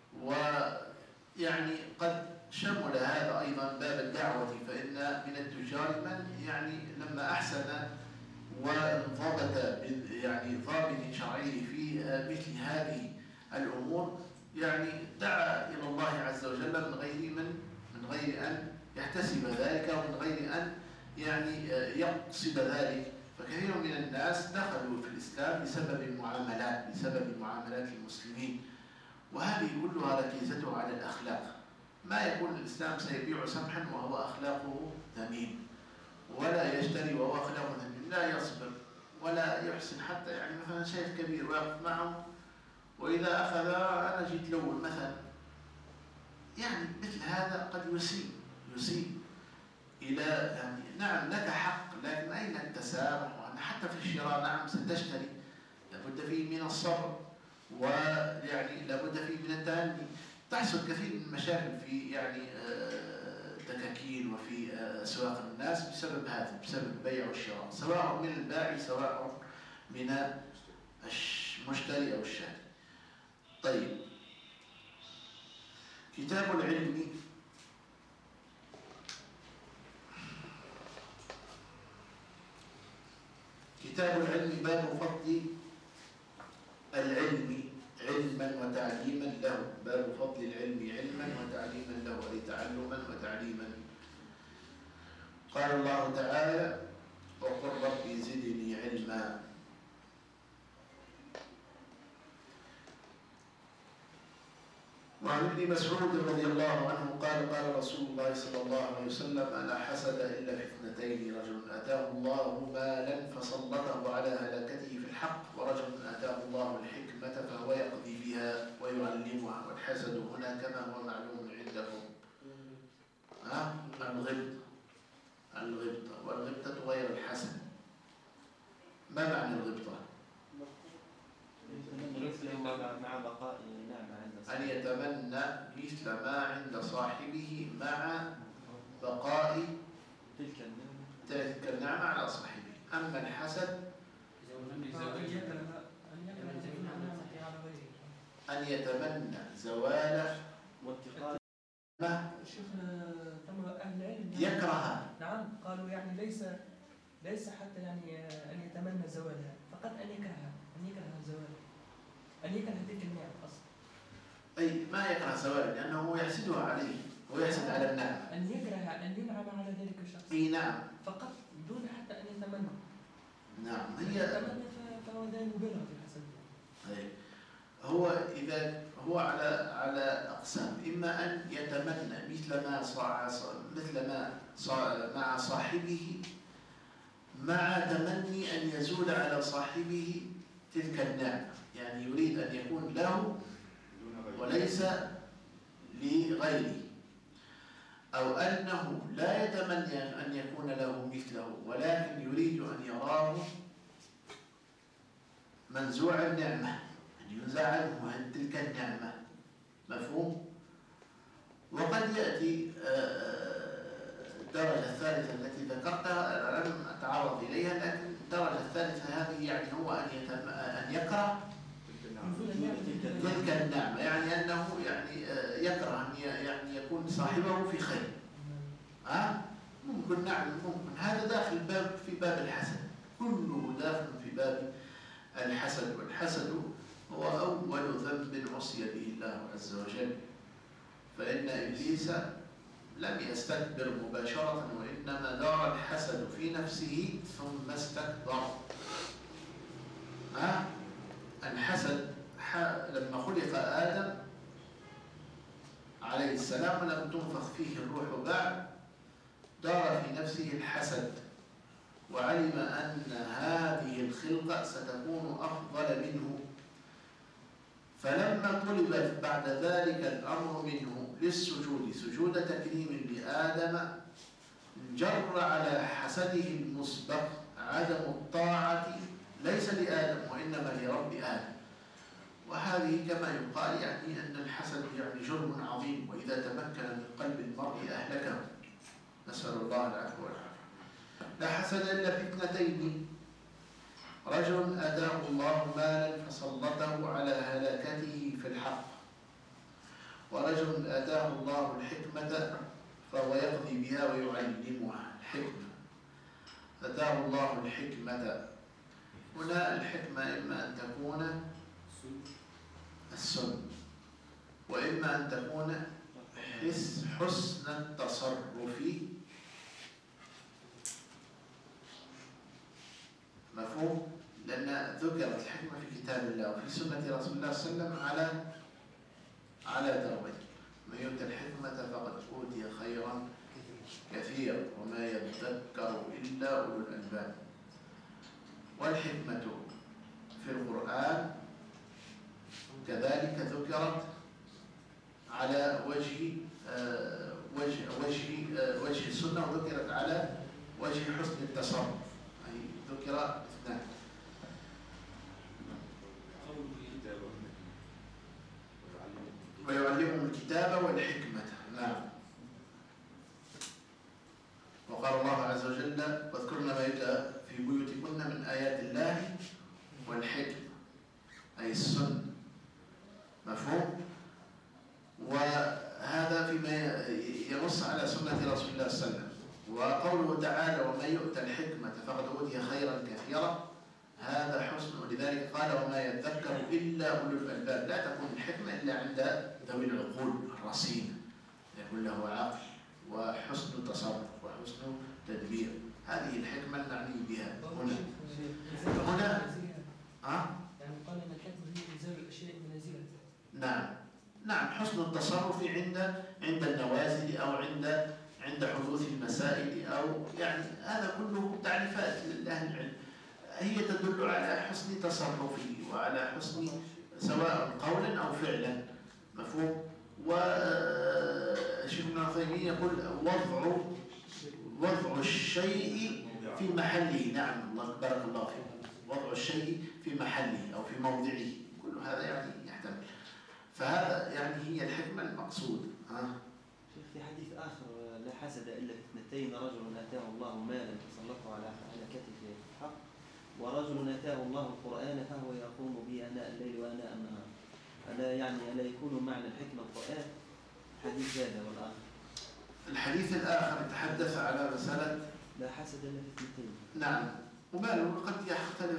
ويعني قد شمل هذا أيضا باب الدعوة، فإن من التجار من يعني لما أحسن وانضبط يعني ضابط شرعي في مثل هذه الأمور يعني دعا إلى الله عز وجل من غير أن يحتسب ذلك، ومن غير أن يعني يقصد ذلك. فكثير من الناس دخلوا في الإسلام بسبب معاملات المسلمين، وهذه كلها ركيزته على الأخلاق. ما يكون الإسلام سيبيع سمحا وهو أخلاقه ذميم، ولا يشتري وهو أخلاقه ذميم، لا يصبر ولا يحسن، حتى يعني مثلا شيخ كبير ويقف معه وإذا أخذ أنا جيت لول مثلا، يعني مثل هذا قد يسيء إلى يعني نعم لك حق، لكن أين التسامح؟ وأن حتى في الشراء نعم ستشتري، لابد فيه من الصبر، ويعني لابد فيه من التأني. تحصل كثير من المشاكل في يعني تكاكين وفي أسواق الناس بسبب هذا، بسبب البيع والشراء، سواء من البائع سواء من المشتري أو الشاري. طيب، كتاب العلم. كتاب العلم باب فضل العلم علما وتعليما له. باب فضل العلم علما وتعليما له، أي تعلما وتعليما. قال الله تعالى: وقل رب زدني علما. وعن ابن مسعود رضي الله عنه قال: قال رسول الله صلى الله عليه وسلم: لا حسد إلا في اثنتين، رجل آتاه الله مالا فسلطه على هلاكته في الحق، ورجل آتاه الله الحكمة فهو يقضي بها ويعلمها. والحسد هنا كما هو معلوم عندكم الغبطة، والغبطة غير الحسد. ما معنى الغبطة؟ مع بقاء نعمة عند أن يتمنى مثل ما عند صاحبه مع بقاء تلك النعمة على صاحبه. أما الحسد أن يتمنى زوال واتقاء. شيخنا ثم أهل العلم يكرهها. نعم، قالوا يعني ليس حتى يعني أن يتمنى زوالها، فقط أن يكره زوالها، أن يكره تلك النعمة أصلا. أي ما يكره زوالها لأنه يحسدها عليه ويحسد على النعمة. أن يكره أن ينعم على ذلك الشخص. أي نعم. فقط دون حتى أن يتمنى. نعم. يتمنى فهو ذا مبالغة في الحسد. أي هو إذا هو على أقسام، إما أن يتمنى مثل ما مع صاحبه، مع تمني أن يزول على صاحبه تلك النعمة، يعني يريد أن يكون له وليس لغيره، أو أنه لا يتمنى أن يكون له مثله، ولكن يريد أن يراه منزوع النعمة، أن ينزع عنه تلك النعمة. مفهوم؟ وقد يأتي الدرجة الثالثة التي ذكرتها لم أتعرض إليها، لكن الدرجة الثالثة هذه يعني هو أن يكره تلك النعمة، يعني أنه يعني يكره أن يعني يكون صاحبه في خير. ممكن، نعم ممكن. هذا داخل في باب الحسد، كله داخل في باب الحسد. والحسد هو أول ذنب عصي به الله عز وجل، فإن إبليس لم يستكبر مباشرة، وإنما دار الحسد في نفسه ثم استكبر. الحسد لما خلق آدم عليه السلام ولم تنفخ فيه الروح بعد، دار في نفسه الحسد، وعلم أن هذه الخلقة ستكون أفضل منه، فلما طلب بعد ذلك الأمر منه للسجود سجود تكريم لآدم، جر على حسده المسبق عدم الطاعة ليس لآدم وإنما لرب آدم. وهذه كما يقال يعني أن الحسد يعني جرم عظيم، وإذا تمكن من قلب المرء أهلكه، نسأل الله العفو والعافية. لا حسد إلا في اثنتين، رجل آتاه الله مالا فسلطه على هلاكته في الحق، ورجل آتاه الله الحكمة فهو يقضي بها ويعلمها. الحكمة، آتاه الله الحكمة، هنا الحكمة إما أن تكون السنة، وإما أن تكون حسن التصرف. مفهوم؟ لأن ذكرت الحكمة في كتاب الله وفي سنة رسول الله صلى الله عليه وسلم على دربين: من يؤتى الحكمة فقد أوتي خيرا كثيرا وما يذكر إلا أولو الألباب. والحكمة في القرآن كذلك ذكرت على وجه السنة وذكرت على وجه حسن التصرف، أي ذكر اثنان. ويعلمهم الكتاب والحكمة. نعم. وقال الله عز وجل: واذكرن ما يتلى في بيوتكن من آيات الله والحكمة، أي السنة. مفهوم؟ وهذا فيما ينص على سنة رسول الله صلى الله عليه وسلم. وقوله تعالى: ومن يؤت الحكمة فقد أوتي خيرا كثيرا، هذا حسن. ولذلك قال: وما يذكر إلا أولو الألباب. لا تكون الحكمة إلا عند ذوي العقول الرصينة، يكون له عقل وحسن تصرف وحسن تدبير. هذه الحكمة المعني بها هنا. يعني قال ان الحكمه هي ازاله الاشياء المنازله. نعم، حسن التصرف عند النوازل او عند حدوث المسائل، او يعني هذا كله تعريفات لأهل العلم، هي تدل على حسن تصرفه وعلى حسن سواء قولا او فعلا. مفهوم؟ وشيخ ابن عثيمين يقول: وضع الشيء في محله. نعم، الله بارك الله فيك. وضع الشيء في محله أو في موضعه، كل هذا يعني يحتمل. فهذا يعني هي الحكمة المقصود. شيخ، في حديث آخر: لا حسد إلا في اثنتين، رجل آتاه الله مالا فسلطه على كتفه الحق، ورجل آتاه الله القرآن فهو يقوم به آناء الليل وآناء النهار. ألا يكون معنى الحكمة القرآن؟ الحديث هذا والآخر. الحديث الآخر يتحدث على مسألة لا حسد إلا في اثنتين. نعم، وماله قد يختلف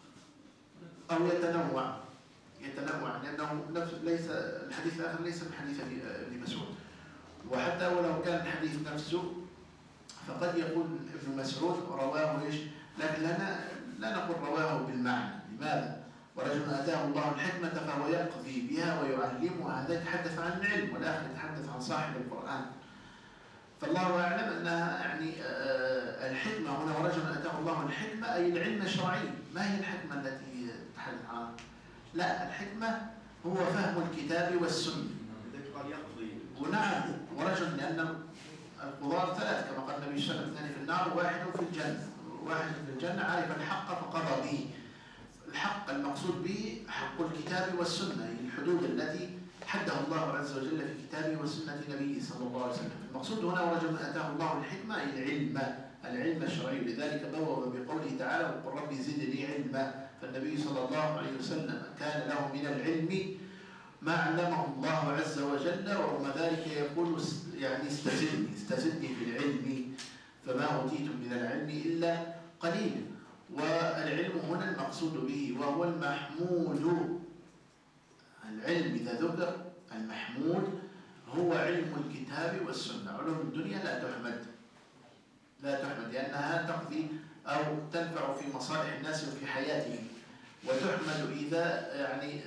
أو يتنوع، لأنه ليس الحديث الآخر ليس من حديث ابن مسعود. وحتى ولو كان الحديث نفسه فقد يقول ابن مسعود رواه إيش، لكن لا نقول رواه بالمعنى. لماذا؟ ورجل آتاه الله الحكمة فهو يقضي بها ويعلمها، هذا يتحدث عن العلم، والآخر يتحدث عن صاحب القرآن. فالله أعلم أنها يعني الحكمة هنا: ورجل آتاه الله الحكمة، أي العلم الشرعي. ما هي الحكمة التي تتحدث عنها؟ لا، الحكمة هو فهم الكتاب والسنة. ونعم، ورجل، لأن القضاة ثلاث كما قال النبي صلى الله عليه وسلم: اثنان في النار وواحد في الجنة. واحد في الجنة عرف الحق فقضى به. الحق المقصود به حق الكتاب والسنة، هي الحدود التي حدها الله عز وجل في كتابه وسنة نبيه صلى الله عليه وسلم. المقصود هنا: ورجل آتاه الله الحكمة، أي العلم الشرعي. لذلك بوّب بقوله تعالى: وقل ربي زدني علما. فالنبي صلى الله عليه وسلم كان له من العلم ما علمه الله عز وجل، ورغم ذلك يقول يعني استزدني في العلم، فما أوتيتم من العلم إلا قليلا. والعلم هنا المقصود به وهو المحمود. العلم إذا ذكر المحمود هو علم الكتاب والسنة. علوم الدنيا لا تحمد لأنها تقضي أو تنفع في مصالح الناس وفي حياتهم، وتحمد إذا يعني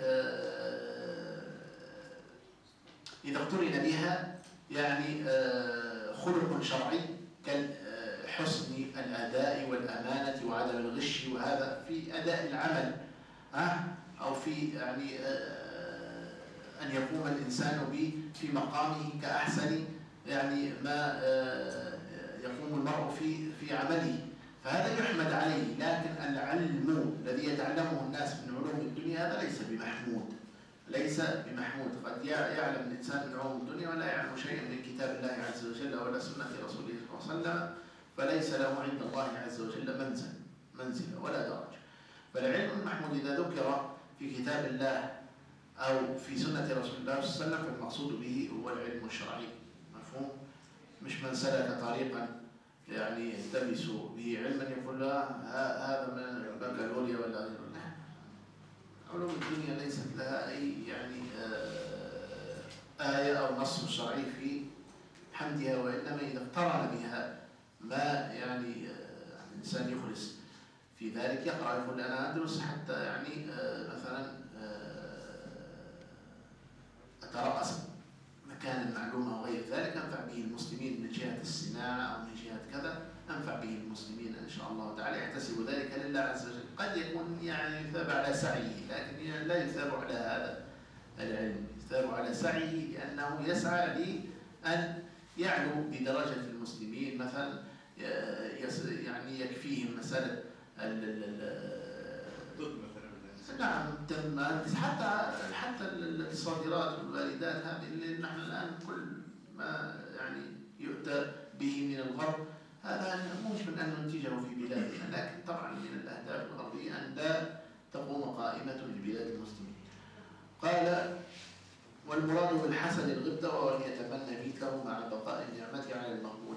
إذا اقترن بها يعني خلق شرعي كحسن الأداء والأمانة وعدم الغش، وهذا في أداء العمل أو في يعني أن يقوم الإنسان في مقامه كأحسن يعني ما يقوم المرء في عمله، فهذا يحمد عليه. لكن العلم الذي يتعلمه الناس من علوم الدنيا هذا ليس بمحمود. قد يعلم الإنسان من علوم الدنيا ولا يعلم شيئا من كتاب الله عز وجل ولا سنة رسوله صلى الله عليه وسلم، فليس له عند الله عز وجل منزلة ولا درجة. فالعلم المحمود إذا ذكر في كتاب الله أو في سنة رسول الله صلى الله عليه وسلم فالمقصود به هو العلم الشرعي. مفهوم؟ مش من سلك طريقا يعني يلتمس به علما يقول له هذا من البكالوريا ولا غيره. علوم الدنيا ليست لها أي يعني آية أو نص شرعي في حمدها، وإنما إذا اقترن بها ما يعني الإنسان يخلص في ذلك يقرأ يقول أنا أدرس حتى يعني مثلا أترأس مكان المعلومة وغير ذلك، أنفع به المسلمين من جهة الصناعة أو من جهة كذا، أنفع به المسلمين إن شاء الله تعالى، يحتسب ذلك لله عز وجل. قد يكون يعني يثاب على سعيه، لكن لا يثاب على هذا العلم، يثاب على سعيه لأنه يسعى لأن يعلو بدرجة المسلمين مثلا يعني يكفيهم مسألة نعم حتى الصادرات والواردات هذه اللي نحن الآن كل ما يعني يؤتى به من الغرب هذا ممكن أن ننتجه في بلادنا، لكن طبعا من الأهداف الغربية أن لا تقوم قائمة لبلاد المسلمين. قال: والمراد بالحسد الغبطة وأن يتمنى مثله مع بقاء النعمة على المقبول.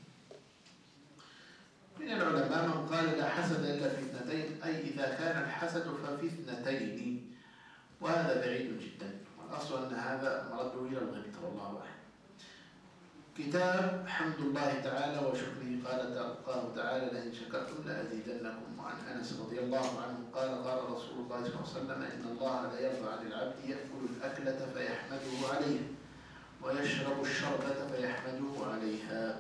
من العلماء من قال لا حسد إلا في اثنتين، أي إذا كان الحسد ففي اثنتين، وهذا بعيد جدا، والأصل أن هذا مرده إلى الغبطة والله أعلم. كتاب حمد الله تعالى وشكره قال تعالى: لئن شكرتم لأزيدنكم. وعن أنس رضي الله عنه قال: قال رسول الله صلى الله عليه وسلم: إن الله لا يرضى عن العبد يأكل الأكلة فيحمده عليها ويشرب الشربة فيحمده عليها.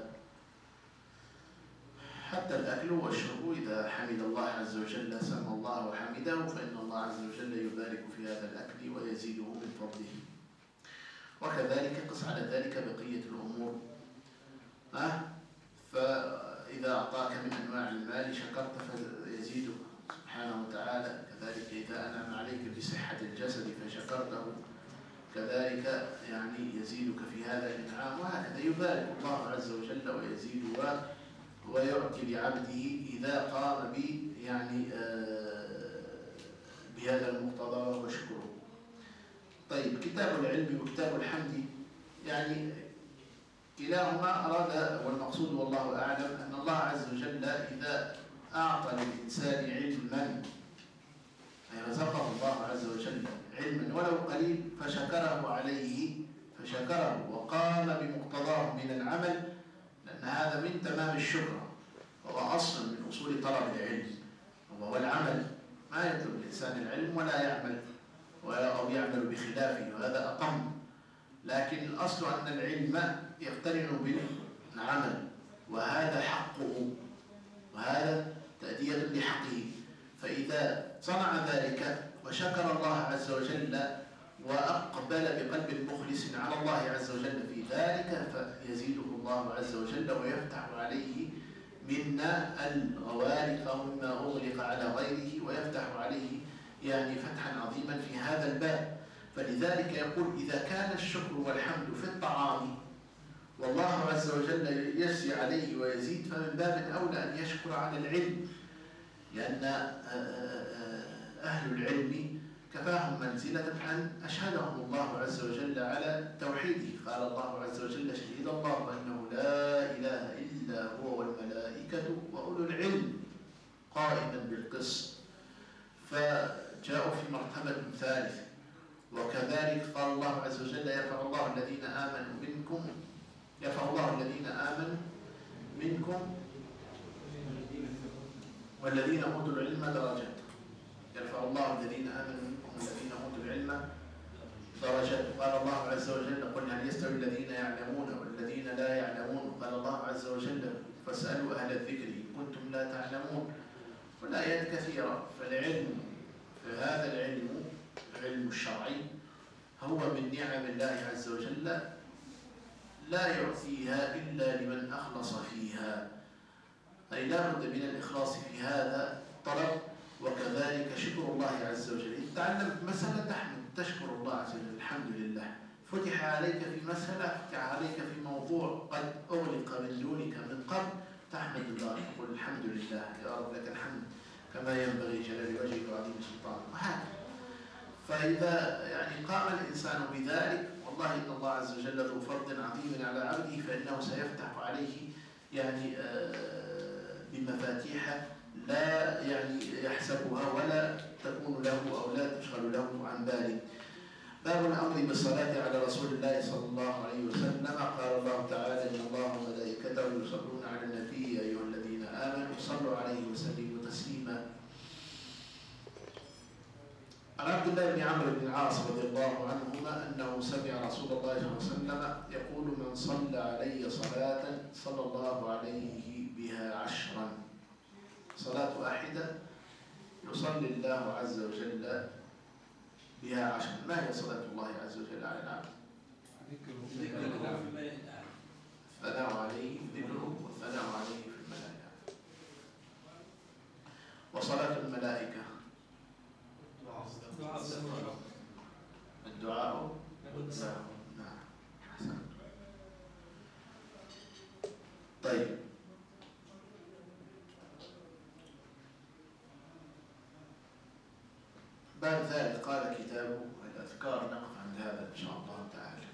حتى الأكل والشرب إذا حمد الله عز وجل سمى الله وحمده، فإن الله عز وجل يبارك في هذا الأكل ويزيده من فضله. وكذلك قس على ذلك بقية الأمور. فإذا أعطاك من أنواع المال شكرت فيزيدك سبحانه وتعالى، كذلك إذا أنعم عليك بصحة الجسد فشكرته كذلك يعني يزيدك في هذا الإنعام، وهكذا يبارك الله عز وجل ويزيد ويعطي لعبده إذا قام يعني بهذا المقتضى وهو شكره. طيب، كتاب العلم وكتاب الحمد يعني كلاهما أراد، والمقصود والله أعلم أن الله عز وجل إذا أعطى للإنسان علما، أي رزقه الله عز وجل علما ولو قليل فشكره عليه، فشكره وقام بمقتضاه من العمل، لأن هذا من تمام الشكر، وهو أصل من أصول طلب العلم، وهو العمل. ما يطلب الإنسان العلم ولا يعمل أو يعمل بخلافه، وهذا أقم. لكن الأصل أن العلم يقترن بالعمل، وهذا حقه، وهذا تأدية لحقه. فإذا صنع ذلك وشكر الله عز وجل وأقبل بقلب مخلص على الله عز وجل في ذلك، فيزيده الله عز وجل ويفتح عليه منا الغوالق مما أغلق على غيره، ويفتح عليه يعني فتحا عظيما في هذا الباب. فلذلك يقول: إذا كان الشكر والحمد في الطعام والله عز وجل يجزي عليه ويزيد، فمن باب أولى أن يشكر على العلم، لأن أهل العلم كفاهم منزلة أن أشهدهم الله عز وجل على توحيده. قال الله عز وجل: شهد الله أنه لا إله إلا هو والملائكة وأولو العلم قائما بالقسط. فجاءوا في مرتبة ثالثة. وكذلك قال الله عز وجل: يرفع الله الذين آمنوا منكم والذين أوتوا العلم درجات. يرفع الله الذين آمنوا منكم والذين أوتوا العلم درجات. قال الله عز وجل: قل هل يستوي الذين يعلمون والذين لا يعلمون. قال الله عز وجل: فاسألوا أهل الذكر إن كنتم لا تعلمون. والآيات كثيرة. فالعلم، فهذا العلم الشرعي هو من نعم الله عز وجل، لا يعطيها إلا لمن أخلص فيها، أي لا بد من الإخلاص في هذا الطلب. وكذلك شكر الله عز وجل. إن تعلمت مسألة تشكر الله عز وجل: الحمد لله. فتح عليك في مسألة، فتح عليك في موضوع قد أغلق من دونك من قبل، تحمد الله، تقول: الحمد لله يا رب لك الحمد كما ينبغي جلال وجهك وعظيم سلطانك. وهكذا. فإذا يعني قام الإنسان بذلك، والله إن الله عز وجل ذو فضل عظيم على عبده، فإنه سيفتح عليه يعني بمفاتيح لا يعني يحسبها ولا تكون له أو لا تشغل له عن باله. باب الأمر بالصلاة على رسول الله صلى الله عليه وسلم. قال الله تعالى: إن الله وملائكته يصلون على النبي يا أيها الذين آمنوا صلوا عليه وسلموا تسليما. عن عبد الله بن عمرو بن العاص رضي الله عنهما أنه سمع رسول الله صلى الله عليه وسلم يقول: من صلى علي صلاة صلى الله عليه بها 10. صلاة واحدة يصلي الله عز وجل بها 10. ما هي صلاة الله عز وجل على العبد؟ الثناء عليه، ذكره والثناء وصلاة الملائكة؟ الدعاء لهم. نعم. أحسن. طيب، بعد ذلك قال كتاب الأذكار. نقف عند هذا إن شاء الله تعالى.